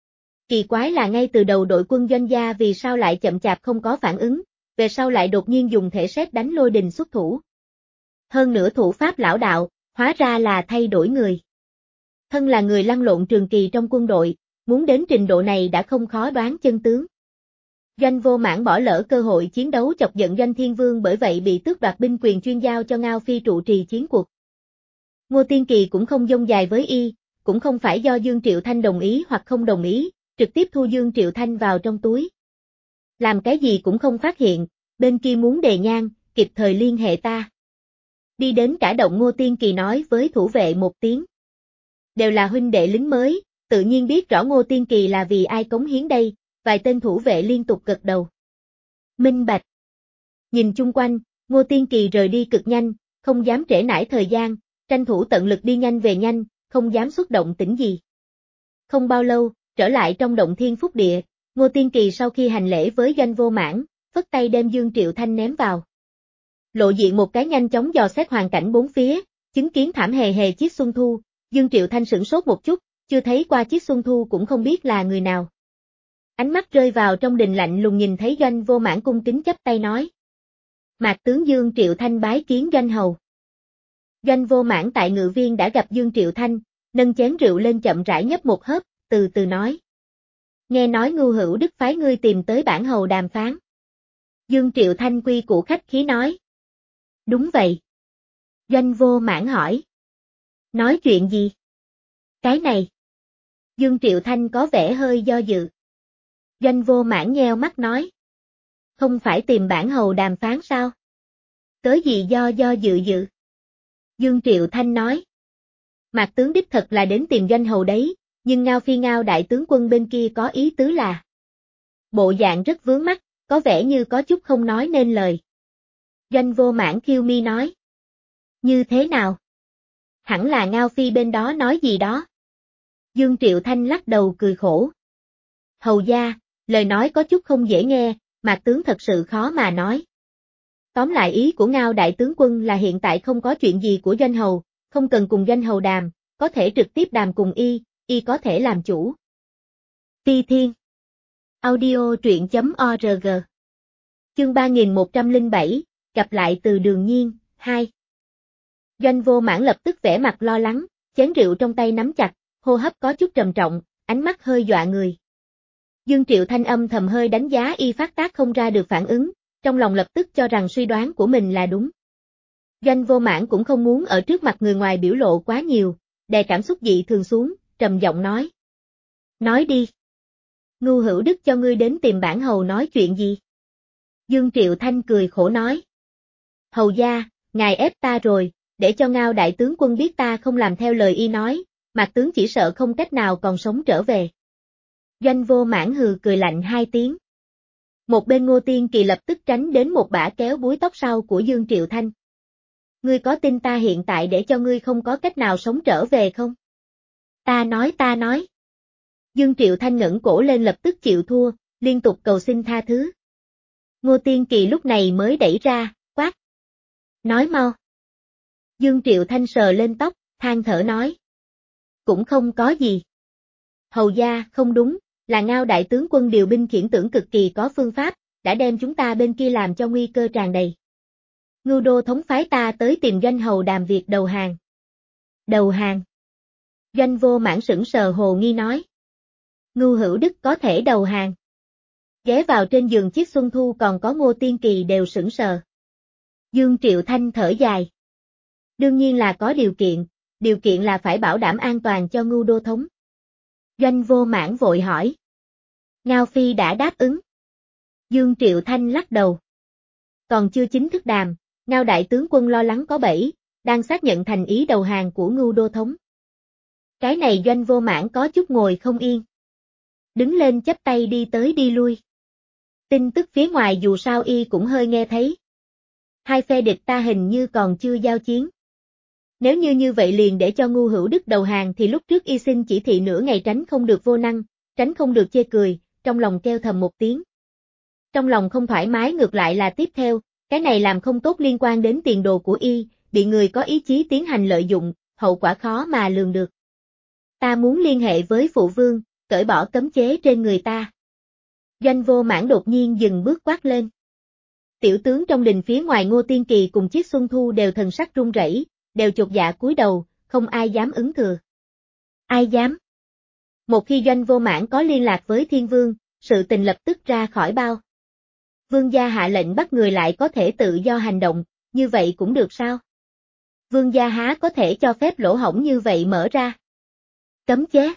Kỳ quái là ngay từ đầu đội quân Doanh gia vì sao lại chậm chạp không có phản ứng, về sau lại đột nhiên dùng thể sét đánh lôi đình xuất thủ. Hơn nữa thủ pháp lão đạo, hóa ra là thay đổi người. Thân là người lăn lộn trường kỳ trong quân đội, muốn đến trình độ này đã không khó đoán chân tướng. Doanh Vô Mãn bỏ lỡ cơ hội chiến đấu chọc giận Doanh Thiên Vương bởi vậy bị tước đoạt binh quyền chuyên giao cho Ngao Phi trụ trì chiến cuộc. Ngô Tiên Kỳ cũng không dông dài với y, cũng không phải do Dương Triệu Thanh đồng ý hoặc không đồng ý, trực tiếp thu Dương Triệu Thanh vào trong túi. Làm cái gì cũng không phát hiện, bên kia muốn đề nhang, kịp thời liên hệ ta. Đi đến cả động Ngô Tiên Kỳ nói với thủ vệ một tiếng. Đều là huynh đệ lính mới, tự nhiên biết rõ Ngô Tiên Kỳ là vì ai cống hiến đây, vài tên thủ vệ liên tục gật đầu. Minh bạch. Nhìn chung quanh, Ngô Tiên Kỳ rời đi cực nhanh, không dám trễ nải thời gian, tranh thủ tận lực đi nhanh về nhanh, không dám xuất động tĩnh gì. Không bao lâu, trở lại trong động Thiên Phúc Địa, Ngô Tiên Kỳ sau khi hành lễ với Doanh Vô Mãn, phất tay đem Dương Triệu Thanh ném vào. Lộ diện một cái nhanh chóng dò xét hoàn cảnh bốn phía, chứng kiến thảm hề hề chiếc Xuân Thu, Dương Triệu Thanh sửng sốt một chút, chưa thấy qua chiếc Xuân Thu cũng không biết là người nào. Ánh mắt rơi vào trong đình lạnh lùng nhìn thấy Doanh Vô Mãn cung kính chắp tay nói. Mạc tướng Dương Triệu Thanh bái kiến Doanh hầu. Doanh Vô Mãn tại ngự viên đã gặp Dương Triệu Thanh, nâng chén rượu lên chậm rãi nhấp một hớp, từ từ nói. Nghe nói Ngưu Hữu Đức phái ngươi tìm tới bản hầu đàm phán. Dương Triệu Thanh quy củ khách khí nói. Đúng vậy. Doanh Vô Mãn hỏi. Nói chuyện gì? Cái này. Dương Triệu Thanh có vẻ hơi do dự. Doanh Vô Mãn nheo mắt nói. Không phải tìm bản hầu đàm phán sao? Cớ gì do do dự dự? Dương Triệu Thanh nói. Mạc tướng đích thật là đến tìm Doanh hầu đấy, nhưng Ngao Phi Ngao đại tướng quân bên kia có ý tứ là. Bộ dạng rất vướng mắt, có vẻ như có chút không nói nên lời. Doanh Vô Mãn khiêu mi nói. Như thế nào? Hẳn là Ngao Phi bên đó nói gì đó. Dương Triệu Thanh lắc đầu cười khổ. Hầu gia, lời nói có chút không dễ nghe, Mạc tướng thật sự khó mà nói. Tóm lại ý của Ngao đại tướng quân là hiện tại không có chuyện gì của Doanh hầu, không cần cùng Doanh hầu đàm, có thể trực tiếp đàm cùng y, y có thể làm chủ. Phi Thiên Audio truyện chấm org Chương ba nghìn một trăm lẻ bảy, gặp lại từ Đường Nhiên, hai. Doanh Vô Mãn lập tức vẻ mặt lo lắng, chén rượu trong tay nắm chặt, hô hấp có chút trầm trọng, ánh mắt hơi dọa người. Dương Triệu Thanh âm thầm hơi đánh giá y phát tác không ra được phản ứng, trong lòng lập tức cho rằng suy đoán của mình là đúng. Doanh Vô Mãn cũng không muốn ở trước mặt người ngoài biểu lộ quá nhiều, đè cảm xúc dị thường xuống, trầm giọng nói. Nói đi. Ngưu Hữu Đức cho ngươi đến tìm bản hầu nói chuyện gì? Dương Triệu Thanh cười khổ nói. Hầu gia, ngài ép ta rồi, để cho Ngao đại tướng quân biết ta không làm theo lời y nói, Mạc tướng chỉ sợ không cách nào còn sống trở về. Doanh Vô Mãn hừ cười lạnh hai tiếng. Một bên Ngô Tiên Kỳ lập tức tránh đến một bả kéo búi tóc sau của Dương Triệu Thanh. Ngươi có tin ta hiện tại để cho ngươi không có cách nào sống trở về không? Ta nói ta nói. Dương Triệu Thanh ngẩng cổ lên lập tức chịu thua, liên tục cầu xin tha thứ. Ngô Tiên Kỳ lúc này mới đẩy ra, quát. Nói mau. Dương Triệu Thanh sờ lên tóc, than thở nói. Cũng không có gì. Hầu gia, không đúng, là Ngao đại tướng quân điều binh khiển tưởng cực kỳ có phương pháp, đã đem chúng ta bên kia làm cho nguy cơ tràn đầy. Ngưu đô thống phái ta tới tìm Doanh hầu đàm việc đầu hàng. Đầu hàng. Doanh Vô Mãn sững sờ hồ nghi nói. Ngưu Hữu Đức có thể đầu hàng. Ghé vào trên giường chiếc Xuân Thu còn có Ngô Tiên Kỳ đều sững sờ. Dương Triệu Thanh thở dài. Đương nhiên là có điều kiện, điều kiện là phải bảo đảm an toàn cho Ngưu đô thống. Doanh Vô Mãn vội hỏi. Ngao Phi đã đáp ứng. Dương Triệu Thanh lắc đầu. Còn chưa chính thức đàm, Ngao đại tướng quân lo lắng có bẫy, đang xác nhận thành ý đầu hàng của Ngưu đô thống. Cái này Doanh Vô Mãn có chút ngồi không yên. Đứng lên chắp tay đi tới đi lui. Tin tức phía ngoài dù sao y cũng hơi nghe thấy. Hai phe địch ta hình như còn chưa giao chiến. Nếu như như vậy liền để cho Ngưu Hữu Đức đầu hàng thì lúc trước y xin chỉ thị nửa ngày tránh không được vô năng, tránh không được chê cười, trong lòng kêu thầm một tiếng. Trong lòng không thoải mái ngược lại là tiếp theo, cái này làm không tốt liên quan đến tiền đồ của y, bị người có ý chí tiến hành lợi dụng, hậu quả khó mà lường được. Ta muốn liên hệ với phụ vương, cởi bỏ cấm chế trên người ta. Doanh Vô Mãn đột nhiên dừng bước quát lên. Tiểu tướng trong đình phía ngoài Ngô Tiên Kỳ cùng chiếc Xuân Thu đều thần sắc run rẩy, đều chột dạ cúi đầu, không ai dám ứng thừa. Ai dám? Một khi Doanh Vô Mãn có liên lạc với Thiên Vương, sự tình lập tức ra khỏi bao. Vương gia hạ lệnh bắt người lại có thể tự do hành động, như vậy cũng được sao? Vương gia há có thể cho phép lỗ hổng như vậy mở ra? Cấm chế.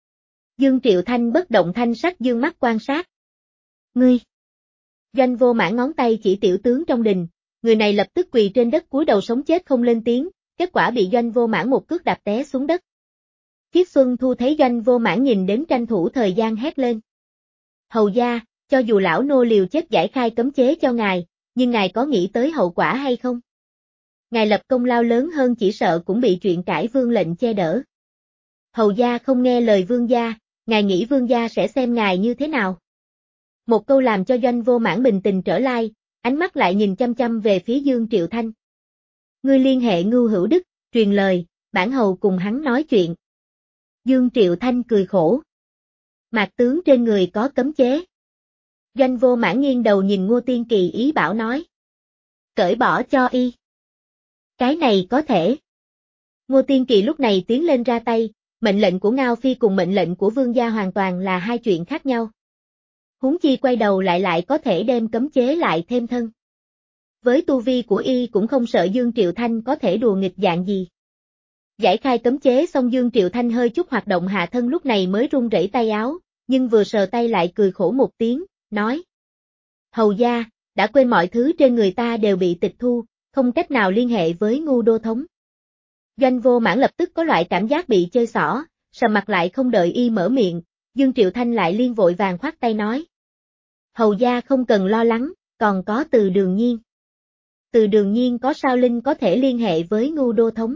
Dương Triệu Thanh bất động thanh sắc dương mắt quan sát. Ngươi. Doanh Vô Mãn ngón tay chỉ tiểu tướng trong đình, người này lập tức quỳ trên đất cúi đầu sống chết không lên tiếng, kết quả bị Doanh Vô Mãn một cước đạp té xuống đất. Chiết Xuân Thu thấy Doanh Vô Mãn nhìn đến tranh thủ thời gian hét lên. Hầu gia, cho dù lão nô liều chết giải khai cấm chế cho ngài, nhưng ngài có nghĩ tới hậu quả hay không? Ngài lập công lao lớn hơn chỉ sợ cũng bị chuyện cãi vương lệnh che đỡ. Hầu gia không nghe lời vương gia, ngài nghĩ vương gia sẽ xem ngài như thế nào? Một câu làm cho Doanh Vô Mãn bình tình trở lại, ánh mắt lại nhìn chăm chăm về phía Dương Triệu Thanh. Ngươi liên hệ Ngưu Hữu Đức, truyền lời, bản hầu cùng hắn nói chuyện. Dương Triệu Thanh cười khổ. Mạc tướng trên người có cấm chế. Doanh Vô Mãn nghiêng đầu nhìn Ngô Tiên Kỳ ý bảo nói. Cởi bỏ cho y. Cái này có thể. Ngô Tiên Kỳ lúc này tiến lên ra tay, mệnh lệnh của Ngao Phi cùng mệnh lệnh của vương gia hoàn toàn là hai chuyện khác nhau. Huống chi quay đầu lại lại có thể đem cấm chế lại thêm thân. Với tu vi của y cũng không sợ Dương Triệu Thanh có thể đùa nghịch dạng gì. Giải khai cấm chế xong Dương Triệu Thanh hơi chút hoạt động hạ thân lúc này mới run rẩy tay áo, nhưng vừa sờ tay lại cười khổ một tiếng, nói. Hầu gia, đã quên mọi thứ trên người ta đều bị tịch thu, không cách nào liên hệ với Ngưu đô thống. Doanh Vô Mãn lập tức có loại cảm giác bị chơi xỏ, sầm mặt lại không đợi y mở miệng, Dương Triệu Thanh lại liên vội vàng khoát tay nói. Hầu gia không cần lo lắng, còn có Từ Đường Nhiên. Từ Đường Nhiên có sao linh có thể liên hệ với Ngưu đô thống.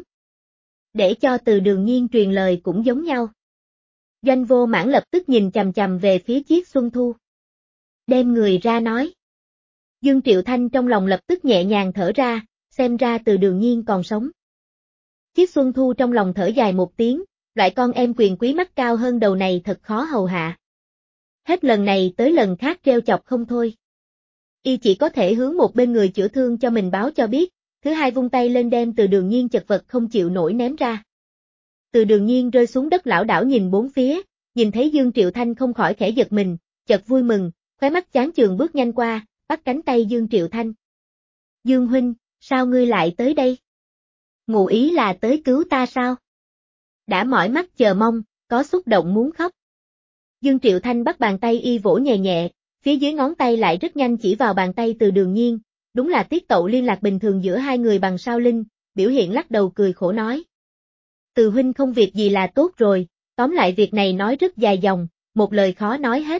Để cho Từ Đường Nhiên truyền lời cũng giống nhau. Doanh Vô Mãn lập tức nhìn chằm chằm về phía Chiết Xuân Thu. Đem người ra nói. Dương Triệu Thanh trong lòng lập tức nhẹ nhàng thở ra, xem ra Từ Đường Nhiên còn sống. Chiết Xuân Thu trong lòng thở dài một tiếng, loại con em quyền quý mắt cao hơn đầu này thật khó hầu hạ. Hết lần này tới lần khác treo chọc không thôi. Y chỉ có thể hướng một bên người chữa thương cho mình báo cho biết, thứ hai vung tay lên đem Từ Đường Nhiên chật vật không chịu nổi ném ra. Từ Đường Nhiên rơi xuống đất lảo đảo nhìn bốn phía, nhìn thấy Dương Triệu Thanh không khỏi khẽ giật mình, chợt vui mừng, khóe mắt chán chường bước nhanh qua, bắt cánh tay Dương Triệu Thanh. Dương huynh, sao ngươi lại tới đây? Ngụ ý là tới cứu ta sao? Đã mỏi mắt chờ mong, có xúc động muốn khóc. Dương Triệu Thanh bắt bàn tay y vỗ nhẹ nhẹ, phía dưới ngón tay lại rất nhanh chỉ vào bàn tay Từ Đường Nhiên, đúng là tiết tậu liên lạc bình thường giữa hai người bằng sao linh, biểu hiện lắc đầu cười khổ nói. Từ huynh không việc gì là tốt rồi, tóm lại việc này nói rất dài dòng, một lời khó nói hết.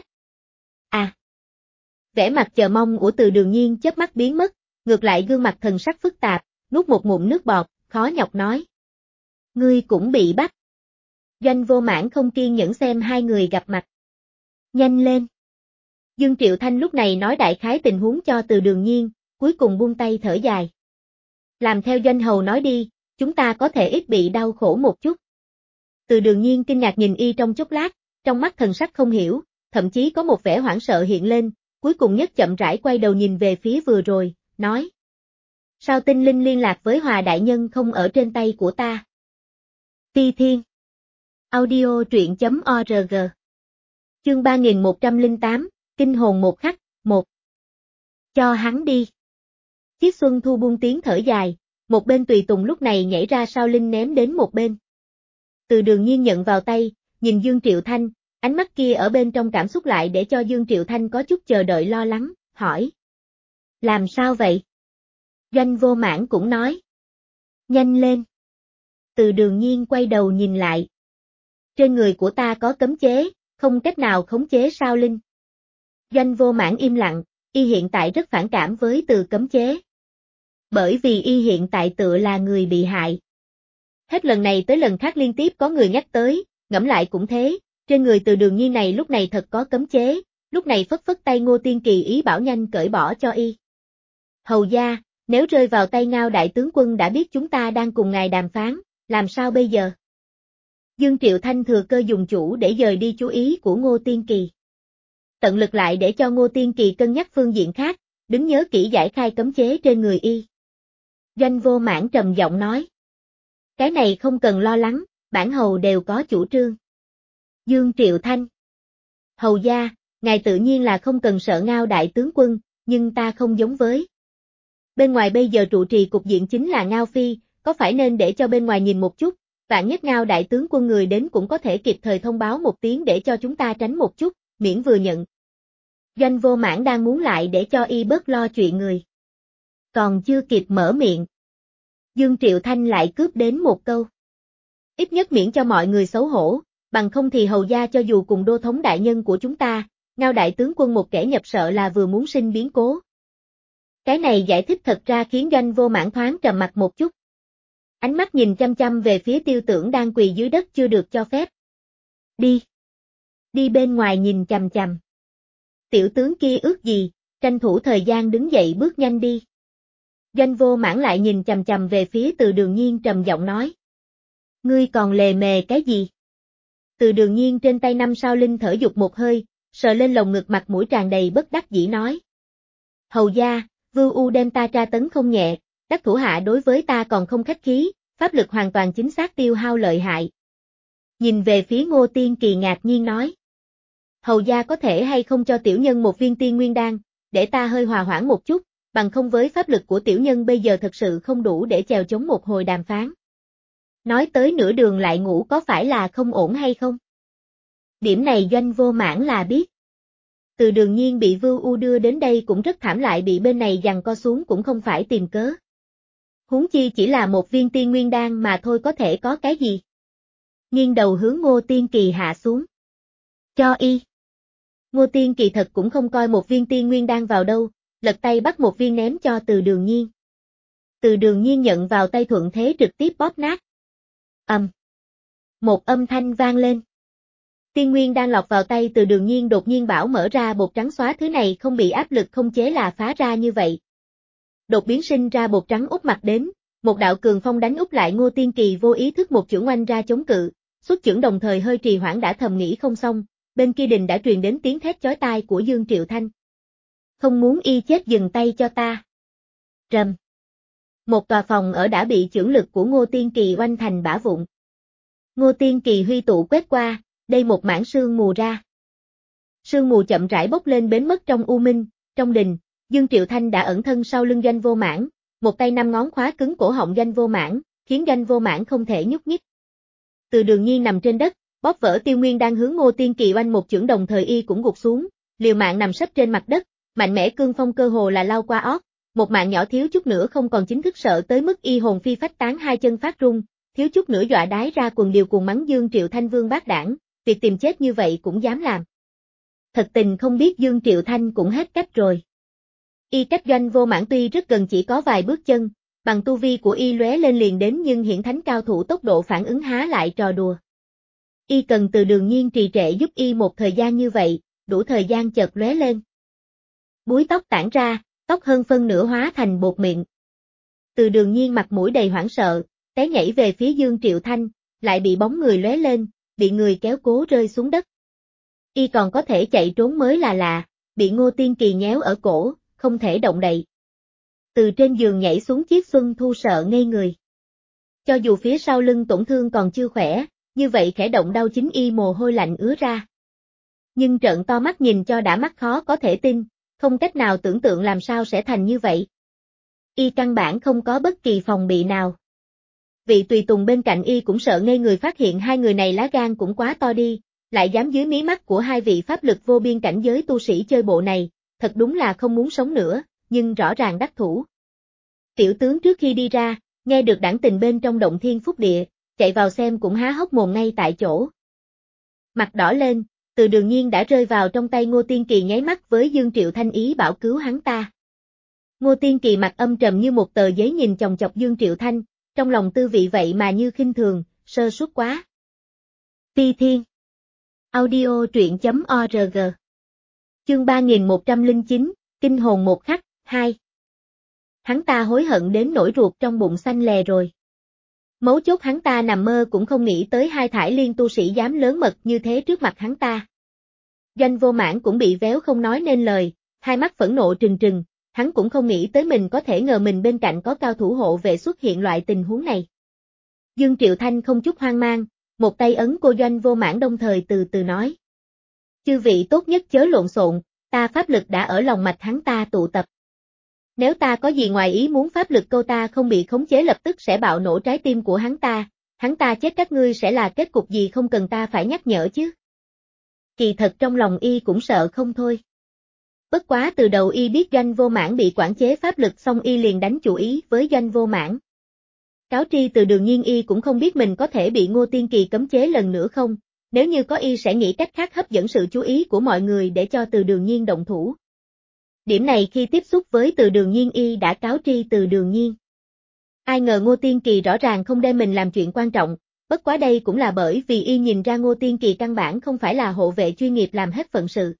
À! Vẻ mặt chờ mong của Từ Đường Nhiên chớp mắt biến mất, ngược lại gương mặt thần sắc phức tạp, nuốt một ngụm nước bọt, khó nhọc nói. Ngươi cũng bị bắt. Doanh Vô Mãn không kiên nhẫn xem hai người gặp mặt. Nhanh lên. Dương Triệu Thanh lúc này nói đại khái tình huống cho Từ Đường Nhiên, cuối cùng buông tay thở dài. Làm theo Doanh hầu nói đi, chúng ta có thể ít bị đau khổ một chút. Từ Đường Nhiên kinh ngạc nhìn y trong chốc lát, trong mắt thần sắc không hiểu, thậm chí có một vẻ hoảng sợ hiện lên, cuối cùng nhất chậm rãi quay đầu nhìn về phía vừa rồi, nói. Sao tinh linh liên lạc với Hòa đại nhân không ở trên tay của ta? Ti Thiên. Audio truyện chấm org. Chương ba nghìn một trăm lẻ tám, Kinh hồn một khắc, một. Cho hắn đi. Chiết Xuân Thu buông tiếng thở dài, một bên tùy tùng lúc này nhảy ra sao linh ném đến một bên. Từ Đường Nhiên nhận vào tay, nhìn Dương Triệu Thanh, ánh mắt kia ở bên trong cảm xúc lại để cho Dương Triệu Thanh có chút chờ đợi lo lắng, hỏi. Làm sao vậy? Doanh Vô Mãn cũng nói. Nhanh lên. Từ Đường Nhiên quay đầu nhìn lại. Trên người của ta có cấm chế, không cách nào khống chế sao linh. Doanh Vô Mãn im lặng, y hiện tại rất phản cảm với từ cấm chế. Bởi vì y hiện tại tựa là người bị hại. Hết lần này tới lần khác liên tiếp có người nhắc tới, ngẫm lại cũng thế, trên người Từ Đường Nhiên này lúc này thật có cấm chế, lúc này phất phất tay Ngô Tiên Kỳ ý bảo nhanh cởi bỏ cho y. Hầu gia, nếu rơi vào tay Ngao đại tướng quân đã biết chúng ta đang cùng ngài đàm phán, làm sao bây giờ? Dương Triệu Thanh thừa cơ dùng chủ để dời đi chú ý của Ngô Tiên Kỳ. Tận lực lại để cho Ngô Tiên Kỳ cân nhắc phương diện khác, đứng nhớ kỹ giải khai cấm chế trên người y. Doanh Vô Mãn trầm giọng nói. Cái này không cần lo lắng, bản hầu đều có chủ trương. Dương Triệu Thanh. Hầu gia, ngài tự nhiên là không cần sợ Ngao đại tướng quân, nhưng ta không giống với. Bên ngoài bây giờ trụ trì cục diện chính là Ngao Phi, có phải nên để cho bên ngoài nhìn một chút, vạn nhất Ngao đại tướng quân người đến cũng có thể kịp thời thông báo một tiếng để cho chúng ta tránh một chút, miễn vừa nhận. Doanh Vô Mãn đang muốn lại để cho y bớt lo chuyện người. Còn chưa kịp mở miệng. Dương Triệu Thanh lại cướp đến một câu. Ít nhất miễn cho mọi người xấu hổ, bằng không thì hầu gia cho dù cùng đô thống đại nhân của chúng ta, Ngao đại tướng quân một kẻ nhập sợ là vừa muốn sinh biến cố. Cái này giải thích thật ra khiến Doanh Vô Mãn thoáng trầm mặt một chút. Ánh mắt nhìn chăm chăm về phía Tiêu Tưởng đang quỳ dưới đất chưa được cho phép. Đi. Đi bên ngoài nhìn chằm chằm. Tiểu tướng kia ước gì, tranh thủ thời gian đứng dậy bước nhanh đi. Doanh Vô Mãn lại nhìn chằm chằm về phía Từ Đường Nhiên trầm giọng nói. Ngươi còn lề mề cái gì? Từ Đường Nhiên trên tay năm sao linh thở dục một hơi, sờ lên lồng ngực mặt mũi tràn đầy bất đắc dĩ nói. Hầu gia, Vưu U đem ta tra tấn không nhẹ, đắc thủ hạ đối với ta còn không khách khí, pháp lực hoàn toàn chính xác tiêu hao lợi hại. Nhìn về phía Ngô Tiên Kỳ ngạc nhiên nói. Hầu gia có thể hay không cho tiểu nhân một viên tiên nguyên đan, để ta hơi hòa hoãn một chút, bằng không với pháp lực của tiểu nhân bây giờ thật sự không đủ để chèo chống một hồi đàm phán. Nói tới nửa đường lại ngủ có phải là không ổn hay không? Điểm này Doanh Vô Mãn là biết. Từ Đường Nhiên bị Vưu U đưa đến đây cũng rất thảm, lại bị bên này giằng co xuống cũng không phải tìm cớ. Huống chi chỉ là một viên tiên nguyên đan mà thôi, có thể có cái gì? Nghiêng đầu hướng Ngô Tiên Kỳ hạ xuống. Cho y. Ngô Tiên Kỳ thật cũng không coi một viên tiên nguyên đan vào đâu, lật tay bắt một viên ném cho Từ Đường Nhiên. Từ Đường Nhiên nhận vào tay thuận thế trực tiếp bóp nát. Ầm. Một âm thanh vang lên. Tiên nguyên đang lọt vào tay Từ Đường Nhiên đột nhiên bảo mở ra bột trắng xóa, thứ này không bị áp lực không chế là phá ra như vậy. Đột biến sinh ra bột trắng úp mặt đến, một đạo cường phong đánh úp lại Ngô Tiên Kỳ vô ý thức một chưởng oanh ra chống cự, xuất chưởng đồng thời hơi trì hoãn đã thầm nghĩ không xong, bên kia đình đã truyền đến tiếng thét chói tai của Dương Triệu Thanh. Không muốn y chết dừng tay cho ta. Rầm. Một tòa phòng ở đã bị chưởng lực của Ngô Tiên Kỳ oanh thành bã vụn. Ngô Tiên Kỳ huy tụ quét qua, đây một mảng sương mù ra. Sương mù chậm rãi bốc lên bến mất trong u minh, trong đình, Dương Triệu Thanh đã ẩn thân sau lưng Doanh Vô Mãn, một tay năm ngón khóa cứng cổ họng Doanh Vô Mãn, khiến Doanh Vô Mãn không thể nhúc nhích. Từ Đường Nhiên nằm trên đất, bóp vỡ tiêu nguyên đang hướng Ngô Tiên Kỳ oanh một chưởng, đồng thời y cũng gục xuống, liều mạng nằm sấp trên mặt đất, mạnh mẽ cương phong cơ hồ là lao qua ót, một mạng nhỏ thiếu chút nữa không còn chính thức sợ tới mức y hồn phi phách tán, hai chân phát run, thiếu chút nữa dọa đái ra quần, điều cuồng mắng Dương Triệu Thanh vương bát đảng, việc tìm chết như vậy cũng dám làm. Thật tình không biết Dương Triệu Thanh cũng hết cách rồi. Y cách Doanh Vô Mãn tuy rất gần, chỉ có vài bước chân, bằng tu vi của y lóe lên liền đến, nhưng hiển thánh cao thủ tốc độ phản ứng há lại trò đùa. Y cần Từ Đường Nhiên trì trệ giúp y một thời gian như vậy, đủ thời gian chợt lóe lên. Búi tóc tản ra, tóc hơn phân nửa hóa thành bột mịn. Từ Đường Nhiên mặt mũi đầy hoảng sợ, té nhảy về phía Dương Triệu Thanh, lại bị bóng người lóe lên, bị người kéo cố rơi xuống đất. Y còn có thể chạy trốn mới là lạ, bị Ngô Tiên Kỳ nhéo ở cổ, không thể động đậy. Từ trên giường nhảy xuống chiếc Xuân Thu sợ ngây người. Cho dù phía sau lưng tổn thương còn chưa khỏe, như vậy khẽ động đau chính y mồ hôi lạnh ứa ra. Nhưng trợn to mắt nhìn cho đã mắt khó có thể tin, không cách nào tưởng tượng làm sao sẽ thành như vậy. Y căn bản không có bất kỳ phòng bị nào. Vị tùy tùng bên cạnh y cũng sợ ngây người, phát hiện hai người này lá gan cũng quá to đi, lại dám dưới mí mắt của hai vị pháp lực vô biên cảnh giới tu sĩ chơi bộ này, thật đúng là không muốn sống nữa, nhưng rõ ràng đắc thủ. Tiểu tướng trước khi đi ra, nghe được đảng tình bên trong động thiên phúc địa, chạy vào xem cũng há hốc mồm ngay tại chỗ. Mặt đỏ lên, Từ Đường Nhiên đã rơi vào trong tay Ngô Tiên Kỳ, nháy mắt với Dương Triệu Thanh ý bảo cứu hắn ta. Ngô Tiên Kỳ mặt âm trầm như một tờ giấy nhìn chòng chọc Dương Triệu Thanh, trong lòng tư vị vậy mà như khinh thường, sơ suất quá. Ti Thiên Audio truyện chấm org Chương ba nghìn một trăm lẻ chín, Kinh hồn một khắc, hai. Hắn ta hối hận đến nỗi ruột trong bụng xanh lè rồi. Mấu chốt hắn ta nằm mơ cũng không nghĩ tới hai thải liên tu sĩ dám lớn mật như thế trước mặt hắn ta. Doanh Vô Mãn cũng bị véo không nói nên lời, hai mắt phẫn nộ trừng trừng, hắn cũng không nghĩ tới mình có thể ngờ mình bên cạnh có cao thủ hộ vệ xuất hiện loại tình huống này. Dương Triệu Thanh không chút hoang mang, một tay ấn cô Doanh Vô Mãn, đồng thời từ từ nói. Chư vị tốt nhất chớ lộn xộn, ta pháp lực đã ở lòng mạch hắn ta tụ tập. Nếu ta có gì ngoài ý muốn pháp lực câu ta không bị khống chế, lập tức sẽ bạo nổ trái tim của hắn ta, hắn ta chết các ngươi sẽ là kết cục gì không cần ta phải nhắc nhở chứ. Kỳ thật trong lòng y cũng sợ không thôi. Bất quá từ đầu y biết Doanh Vô Mãn bị quản chế pháp lực xong y liền đánh chủ ý với Doanh Vô Mãn. Cáo tri Từ Đường Nhiên y cũng không biết mình có thể bị Ngô Tiên Kỳ cấm chế lần nữa không, nếu như có y sẽ nghĩ cách khác hấp dẫn sự chú ý của mọi người để cho Từ Đường Nhiên động thủ. Điểm này khi tiếp xúc với Từ Đường Nhiên y đã cáo tri Từ Đường Nhiên. Ai ngờ Ngô Tiên Kỳ rõ ràng không đem mình làm chuyện quan trọng, bất quá đây cũng là bởi vì y nhìn ra Ngô Tiên Kỳ căn bản không phải là hộ vệ chuyên nghiệp làm hết phận sự.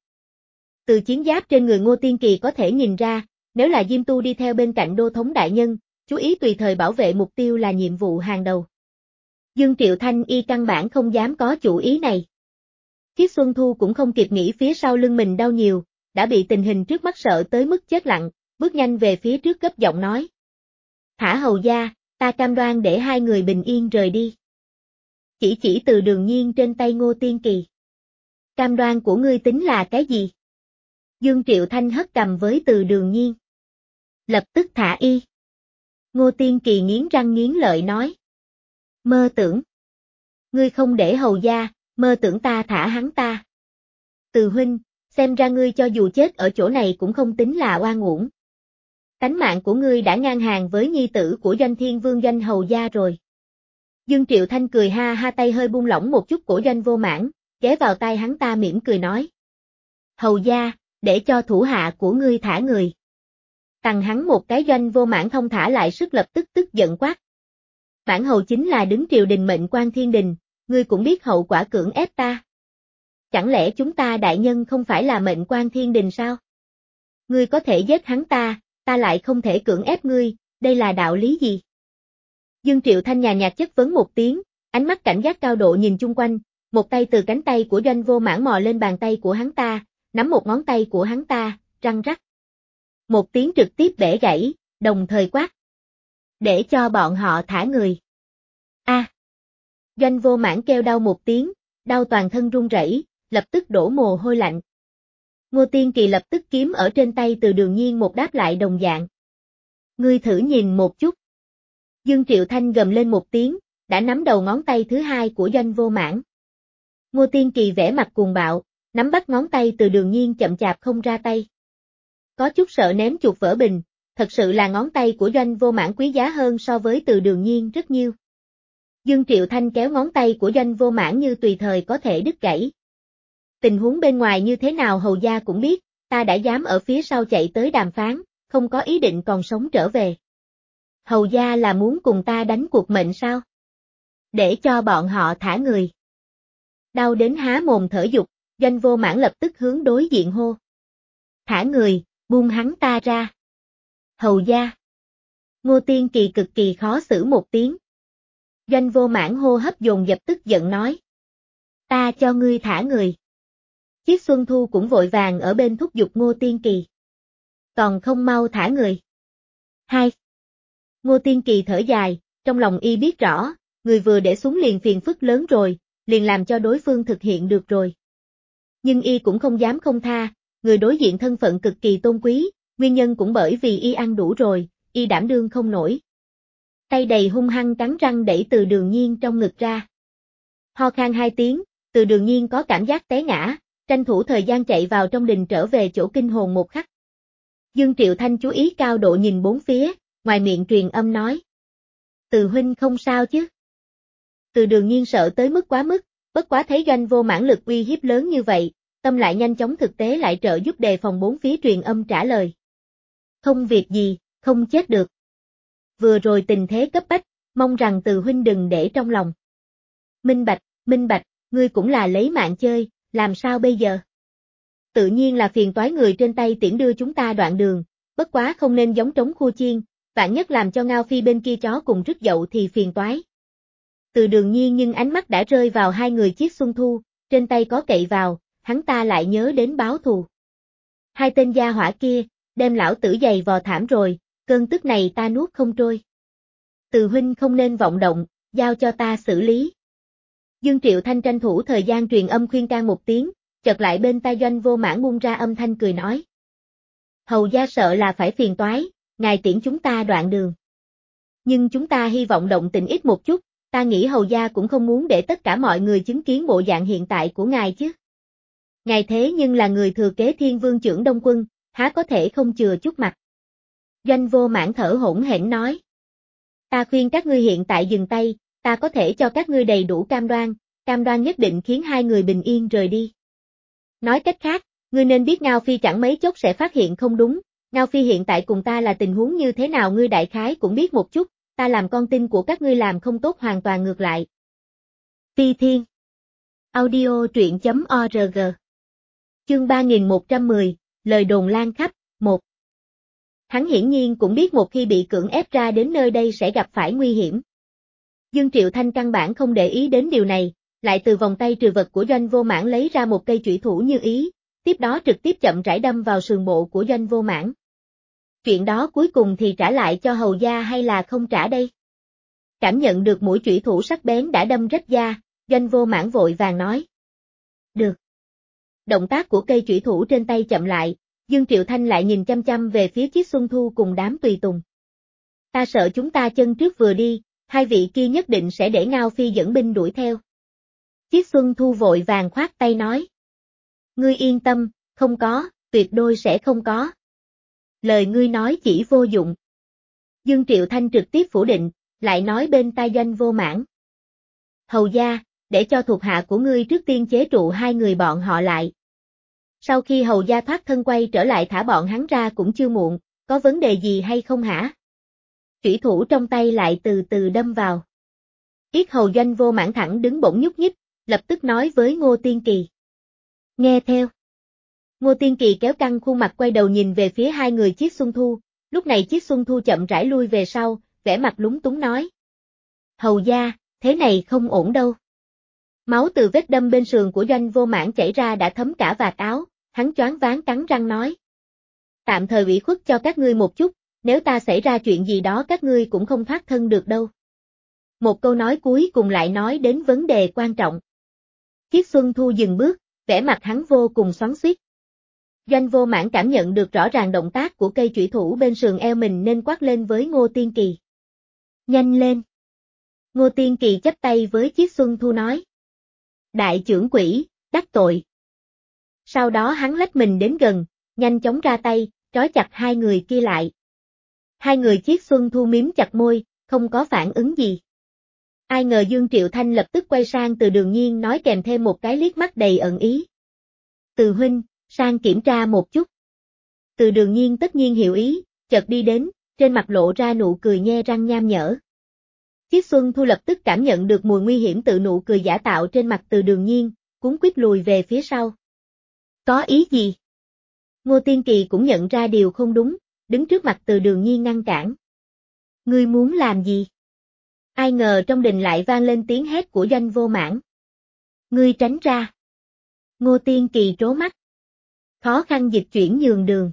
Từ chiến giáp trên người Ngô Tiên Kỳ có thể nhìn ra, nếu là Diêm Tu đi theo bên cạnh đô thống đại nhân, chú ý tùy thời bảo vệ mục tiêu là nhiệm vụ hàng đầu. Dương Triệu Thanh y căn bản không dám có chủ ý này. Chiết Xuân Thu cũng không kịp nghĩ phía sau lưng mình đau nhiều, đã bị tình hình trước mắt sợ tới mức chết lặng, bước nhanh về phía trước gấp giọng nói. Thả hầu gia, ta cam đoan để hai người bình yên rời đi. Chỉ chỉ Từ Đường Nhiên trên tay Ngô Tiên Kỳ. Cam đoan của ngươi tính là cái gì? Dương Triệu Thanh hất cầm với Từ Đường Nhiên. Lập tức thả y. Ngô Tiên Kỳ nghiến răng nghiến lợi nói. Mơ tưởng. Ngươi không để hầu gia, mơ tưởng ta thả hắn ta. Từ huynh, xem ra ngươi cho dù chết ở chỗ này cũng không tính là oan uổng. Tánh mạng của ngươi đã ngang hàng với nhi tử của Doanh Thiên Vương Doanh hầu gia rồi. Dương Triệu Thanh cười ha ha, tay hơi buông lỏng một chút cổ Doanh Vô Mãn, ghé vào tai hắn ta mỉm cười nói. Hầu gia, để cho thủ hạ của ngươi thả người. Tằng hắn một cái. Doanh Vô Mãn thông thả lại sức lập tức tức giận quát. Bản hầu chính là đứng triều đình mệnh quan thiên đình, ngươi cũng biết hậu quả cưỡng ép ta. Chẳng lẽ chúng ta đại nhân không phải là mệnh quan thiên đình sao? Ngươi có thể giết hắn ta, ta lại không thể cưỡng ép ngươi, đây là đạo lý gì? Dương Triệu Thanh nhàn nhạt chất vấn một tiếng, ánh mắt cảnh giác cao độ nhìn chung quanh, một tay từ cánh tay của Doanh Vô Mãn mò lên bàn tay của hắn ta, nắm một ngón tay của hắn ta, răng rắc. Một tiếng trực tiếp bẻ gãy, đồng thời quát. Để cho bọn họ thả người. A. À. Doanh Vô Mãn kêu đau một tiếng, đau toàn thân run rẩy, lập tức đổ mồ hôi lạnh. Ngô Tiên Kỳ lập tức kiếm ở trên tay Từ Đường Nhiên một đáp lại đồng dạng. Ngươi thử nhìn một chút. Dương Triệu Thanh gầm lên một tiếng, đã nắm đầu ngón tay thứ hai của Doanh Vô Mãn. Ngô Tiên Kỳ vẻ mặt cuồng bạo, nắm bắt ngón tay Từ Đường Nhiên chậm chạp không ra tay. Có chút sợ ném chuột vỡ bình, thật sự là ngón tay của Doanh Vô Mãn quý giá hơn so với Từ Đường Nhiên rất nhiều. Dương Triệu Thanh kéo ngón tay của Doanh Vô Mãn như tùy thời có thể đứt gãy. Tình huống bên ngoài như thế nào hầu gia cũng biết, ta đã dám ở phía sau chạy tới đàm phán, không có ý định còn sống trở về. Hầu gia là muốn cùng ta đánh cuộc mệnh sao? Để cho bọn họ thả người. Đau đến há mồm thở dục, Doanh Vô Mãn lập tức hướng đối diện hô. Thả người, buông hắn ta ra. Hầu gia. Ngô Tiên Kỳ cực kỳ khó xử một tiếng. Doanh Vô Mãn hô hấp dồn dập tức giận nói. Ta cho ngươi thả người. Chiết Xuân Thu cũng vội vàng ở bên thúc giục Ngô Tiên Kỳ. Còn không mau thả người. Hai. Ngô Tiên Kỳ thở dài, trong lòng y biết rõ, người vừa để xuống liền phiền phức lớn rồi, liền làm cho đối phương thực hiện được rồi. Nhưng y cũng không dám không tha, người đối diện thân phận cực kỳ tôn quý, nguyên nhân cũng bởi vì y ăn đủ rồi, y đảm đương không nổi. Tay đầy hung hăng cắn răng đẩy Từ Đường Nhiên trong ngực ra. Ho khan hai tiếng, Từ Đường Nhiên có cảm giác té ngã, tranh thủ thời gian chạy vào trong đình trở về chỗ kinh hồn một khắc. Dương Triệu Thanh chú ý cao độ nhìn bốn phía, ngoài miệng truyền âm nói. Từ huynh không sao chứ? Từ Đường Nhiên sợ tới mức quá mức, bất quá thấy Doanh Vô Mãn lực uy hiếp lớn như vậy, tâm lại nhanh chóng thực tế lại trợ giúp đề phòng bốn phía truyền âm trả lời. Không việc gì, không chết được. Vừa rồi tình thế cấp bách, mong rằng Từ huynh đừng để trong lòng. Minh bạch, minh bạch, ngươi cũng là lấy mạng chơi, làm sao bây giờ? Tự nhiên là phiền toái người trên tay tiễn đưa chúng ta đoạn đường, bất quá không nên giống trống khua chiên, vạn nhất làm cho Ngao Phi bên kia chó cùng rứt dậu thì phiền toái. Từ Đường Nhiên nhưng ánh mắt đã rơi vào hai người Chiết Xuân Thu, trên tay có cậy vào, hắn ta lại nhớ đến báo thù. Hai tên gia hỏa kia, đem lão tử giày vò thảm rồi, cơn tức này ta nuốt không trôi. Từ huynh không nên vọng động, giao cho ta xử lý. Dương Triệu Thanh tranh thủ thời gian truyền âm khuyên can một tiếng, chợt lại bên tai Doanh Vô Mãn buông ra âm thanh cười nói. Hầu gia sợ là phải phiền toái, ngài tiễn chúng ta đoạn đường. Nhưng chúng ta hy vọng động tĩnh ít một chút, ta nghĩ hầu gia cũng không muốn để tất cả mọi người chứng kiến bộ dạng hiện tại của ngài chứ. Ngài thế nhưng là người thừa kế Thiên Vương trưởng Đông Quân, há có thể không chừa chút mặt. Doanh Vô Mãn thở hổn hển nói. Ta khuyên các ngươi hiện tại dừng tay, ta có thể cho các ngươi đầy đủ cam đoan, cam đoan nhất định khiến hai người bình yên rời đi. Nói cách khác, ngươi nên biết Ngao Phi chẳng mấy chốc sẽ phát hiện không đúng, Ngao Phi hiện tại cùng ta là tình huống như thế nào ngươi đại khái cũng biết một chút, ta làm con tin của các ngươi làm không tốt hoàn toàn ngược lại. Phi Thiên Audio truyện chấm org Chương ba nghìn một trăm mười, lời đồn lan khắp, một. Hắn hiển nhiên cũng biết một khi bị cưỡng ép ra đến nơi đây sẽ gặp phải nguy hiểm. Dương Triệu Thanh căn bản không để ý đến điều này, lại từ vòng tay trừ vật của Doanh Vô Mãn lấy ra một cây chủy thủ như ý, tiếp đó trực tiếp chậm rãi đâm vào sườn bộ của Doanh Vô Mãn. Chuyện đó cuối cùng thì trả lại cho hầu gia hay là không trả đây? Cảm nhận được mũi chủy thủ sắc bén đã đâm rách da, Doanh Vô Mãn vội vàng nói. Được. Động tác của cây chủy thủ trên tay chậm lại, Dương Triệu Thanh lại nhìn chăm chăm về phía Chiết Xuân Thu cùng đám tùy tùng. Ta sợ chúng ta chân trước vừa đi, hai vị kia nhất định sẽ để Ngao Phi dẫn binh đuổi theo. Chiết Xuân Thu vội vàng khoát tay nói. Ngươi yên tâm, không có, tuyệt đối sẽ không có. Lời ngươi nói chỉ vô dụng. Dương Triệu Thanh trực tiếp phủ định, lại nói bên tai Doanh Vô Mãn. Hầu gia, để cho thuộc hạ của ngươi trước tiên chế trụ hai người bọn họ lại. Sau khi hầu gia thoát thân quay trở lại thả bọn hắn ra cũng chưa muộn, có vấn đề gì hay không hả? Chủy thủ trong tay lại từ từ đâm vào. Yết hầu Doanh Vô Mãn thẳng đứng bỗng nhúc nhích, lập tức nói với Ngô Tiên Kỳ. Nghe theo. Ngô Tiên Kỳ kéo căng khuôn mặt quay đầu nhìn về phía hai người Chiết Xuân Thu, lúc này Chiết Xuân Thu chậm rãi lui về sau, vẻ mặt lúng túng nói. Hầu gia, thế này không ổn đâu. Máu từ vết đâm bên sườn của Doanh Vô Mãn chảy ra đã thấm cả vạt áo, hắn choáng váng cắn răng nói. Tạm thời ủy khuất cho các ngươi một chút, nếu ta xảy ra chuyện gì đó các ngươi cũng không thoát thân được đâu. Một câu nói cuối cùng lại nói đến vấn đề quan trọng. Chiết Xuân Thu dừng bước, vẻ mặt hắn vô cùng xoắn xuýt. Doanh Vô Mãn cảm nhận được rõ ràng động tác của cây chủy thủ bên sườn eo mình nên quát lên với Ngô Tiên Kỳ. Nhanh lên! Ngô Tiên Kỳ chắp tay với Chiết Xuân Thu nói. Đại trưởng quỷ, đắc tội. Sau đó hắn lách mình đến gần, nhanh chóng ra tay, trói chặt hai người kia lại. Hai người Chiết Xuân Thu miếm chặt môi, không có phản ứng gì. Ai ngờ Dương Triệu Thanh lập tức quay sang Từ Đường Nhiên nói kèm thêm một cái liếc mắt đầy ẩn ý. Từ huynh, sang kiểm tra một chút. Từ Đường Nhiên tất nhiên hiểu ý, chợt đi đến, trên mặt lộ ra nụ cười nhe răng nham nhở. Chiết Xuân Thu lập tức cảm nhận được mùi nguy hiểm tự nụ cười giả tạo trên mặt Từ Đường Nhiên, cuống quýt lùi về phía sau. Có ý gì? Ngô Tiên Kỳ cũng nhận ra điều không đúng, đứng trước mặt Từ Đường Nhiên ngăn cản. Ngươi muốn làm gì? Ai ngờ trong đình lại vang lên tiếng hét của Doanh Vô Mãn. Ngươi tránh ra. Ngô Tiên Kỳ trố mắt. Khó khăn dịch chuyển nhường đường.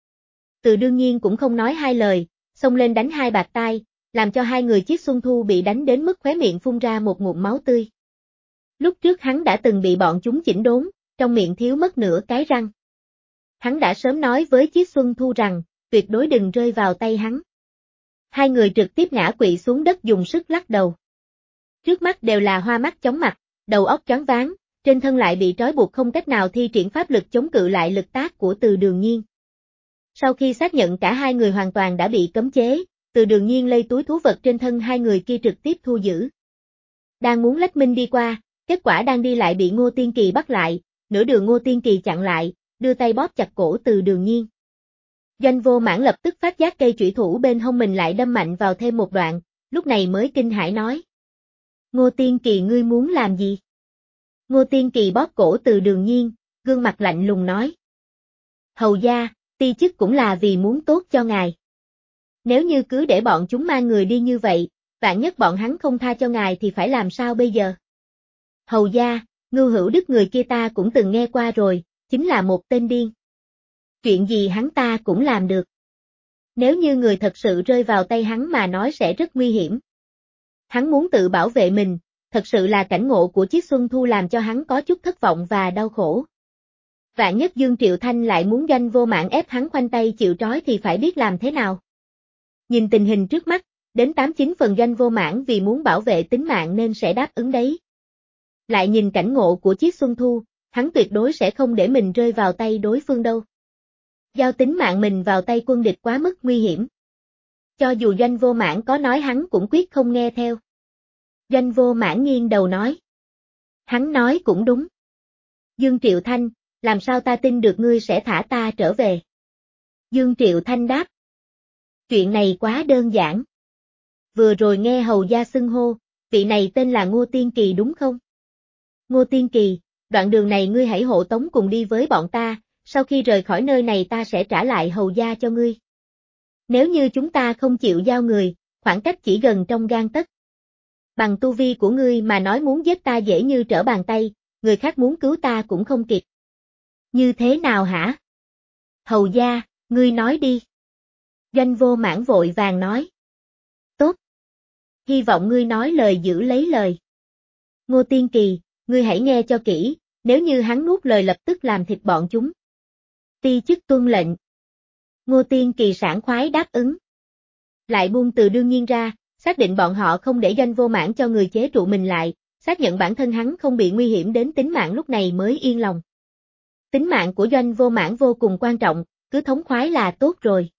Từ Đương Nhiên cũng không nói hai lời, xông lên đánh hai bạt tai, làm cho hai người Chiết Xuân Thu bị đánh đến mức khóe miệng phun ra một ngụm máu tươi. Lúc trước hắn đã từng bị bọn chúng chỉnh đốn, trong miệng thiếu mất nửa cái răng. Hắn đã sớm nói với Chiết Xuân Thu rằng, tuyệt đối đừng rơi vào tay hắn. Hai người trực tiếp ngã quỵ xuống đất dùng sức lắc đầu. Trước mắt đều là hoa mắt chóng mặt, đầu óc choáng váng, trên thân lại bị trói buộc không cách nào thi triển pháp lực chống cự lại lực tác của Từ Đường Nhiên. Sau khi xác nhận cả hai người hoàn toàn đã bị cấm chế, Từ Đường Nhiên lây túi thú vật trên thân hai người kia trực tiếp thu giữ. Đang muốn lách minh đi qua, kết quả đang đi lại bị Ngô Tiên Kỳ bắt lại, nửa đường Ngô Tiên Kỳ chặn lại, đưa tay bóp chặt cổ Từ Đường Nhiên. Doanh Vô Mãn lập tức phát giác cây chủy thủ bên hông mình lại đâm mạnh vào thêm một đoạn, lúc này mới kinh hãi nói. Ngô Tiên Kỳ ngươi muốn làm gì? Ngô Tiên Kỳ bóp cổ Từ Đường Nhiên, gương mặt lạnh lùng nói. Hầu gia, ti chức cũng là vì muốn tốt cho ngài. Nếu như cứ để bọn chúng mang người đi như vậy, vạn nhất bọn hắn không tha cho ngài thì phải làm sao bây giờ? Hầu gia, Ngưu Hữu Đức người kia ta cũng từng nghe qua rồi, chính là một tên điên. Chuyện gì hắn ta cũng làm được. Nếu như người thật sự rơi vào tay hắn mà nói sẽ rất nguy hiểm. Hắn muốn tự bảo vệ mình, thật sự là cảnh ngộ của Chiết Xuân Thu làm cho hắn có chút thất vọng và đau khổ. Vạn nhất Dương Triệu Thanh lại muốn Doanh Vô Mãn ép hắn khoanh tay chịu trói thì phải biết làm thế nào. Nhìn tình hình trước mắt, đến tám chín phần Doanh Vô Mãn vì muốn bảo vệ tính mạng nên sẽ đáp ứng đấy. Lại nhìn cảnh ngộ của Chiết Xuân Thu, hắn tuyệt đối sẽ không để mình rơi vào tay đối phương đâu. Giao tính mạng mình vào tay quân địch quá mức nguy hiểm. Cho dù Doanh Vô Mãn có nói hắn cũng quyết không nghe theo. Doanh Vô Mãn nghiêng đầu nói. Hắn nói cũng đúng. Dương Triệu Thanh, làm sao ta tin được ngươi sẽ thả ta trở về? Dương Triệu Thanh đáp. Chuyện này quá đơn giản. Vừa rồi nghe hầu gia xưng hô, vị này tên là Ngô Tiên Kỳ đúng không? Ngô Tiên Kỳ, đoạn đường này ngươi hãy hộ tống cùng đi với bọn ta, sau khi rời khỏi nơi này ta sẽ trả lại hầu gia cho ngươi. Nếu như chúng ta không chịu giao người, khoảng cách chỉ gần trong gang tấc. Bằng tu vi của ngươi mà nói muốn giết ta dễ như trở bàn tay, người khác muốn cứu ta cũng không kịp. Như thế nào hả? Hầu gia, ngươi nói đi. Doanh Vô Mãn vội vàng nói. Tốt. Hy vọng ngươi nói lời giữ lấy lời. Ngô Tiên Kỳ, ngươi hãy nghe cho kỹ, nếu như hắn nuốt lời lập tức làm thịt bọn chúng. Ti chức tuân lệnh. Ngô Tiên Kỳ sảng khoái đáp ứng. Lại buông từ đương nhiên ra, xác định bọn họ không để Doanh Vô Mãn cho người chế trụ mình lại, xác nhận bản thân hắn không bị nguy hiểm đến tính mạng lúc này mới yên lòng. Tính mạng của Doanh Vô Mãn vô cùng quan trọng, cứ thống khoái là tốt rồi.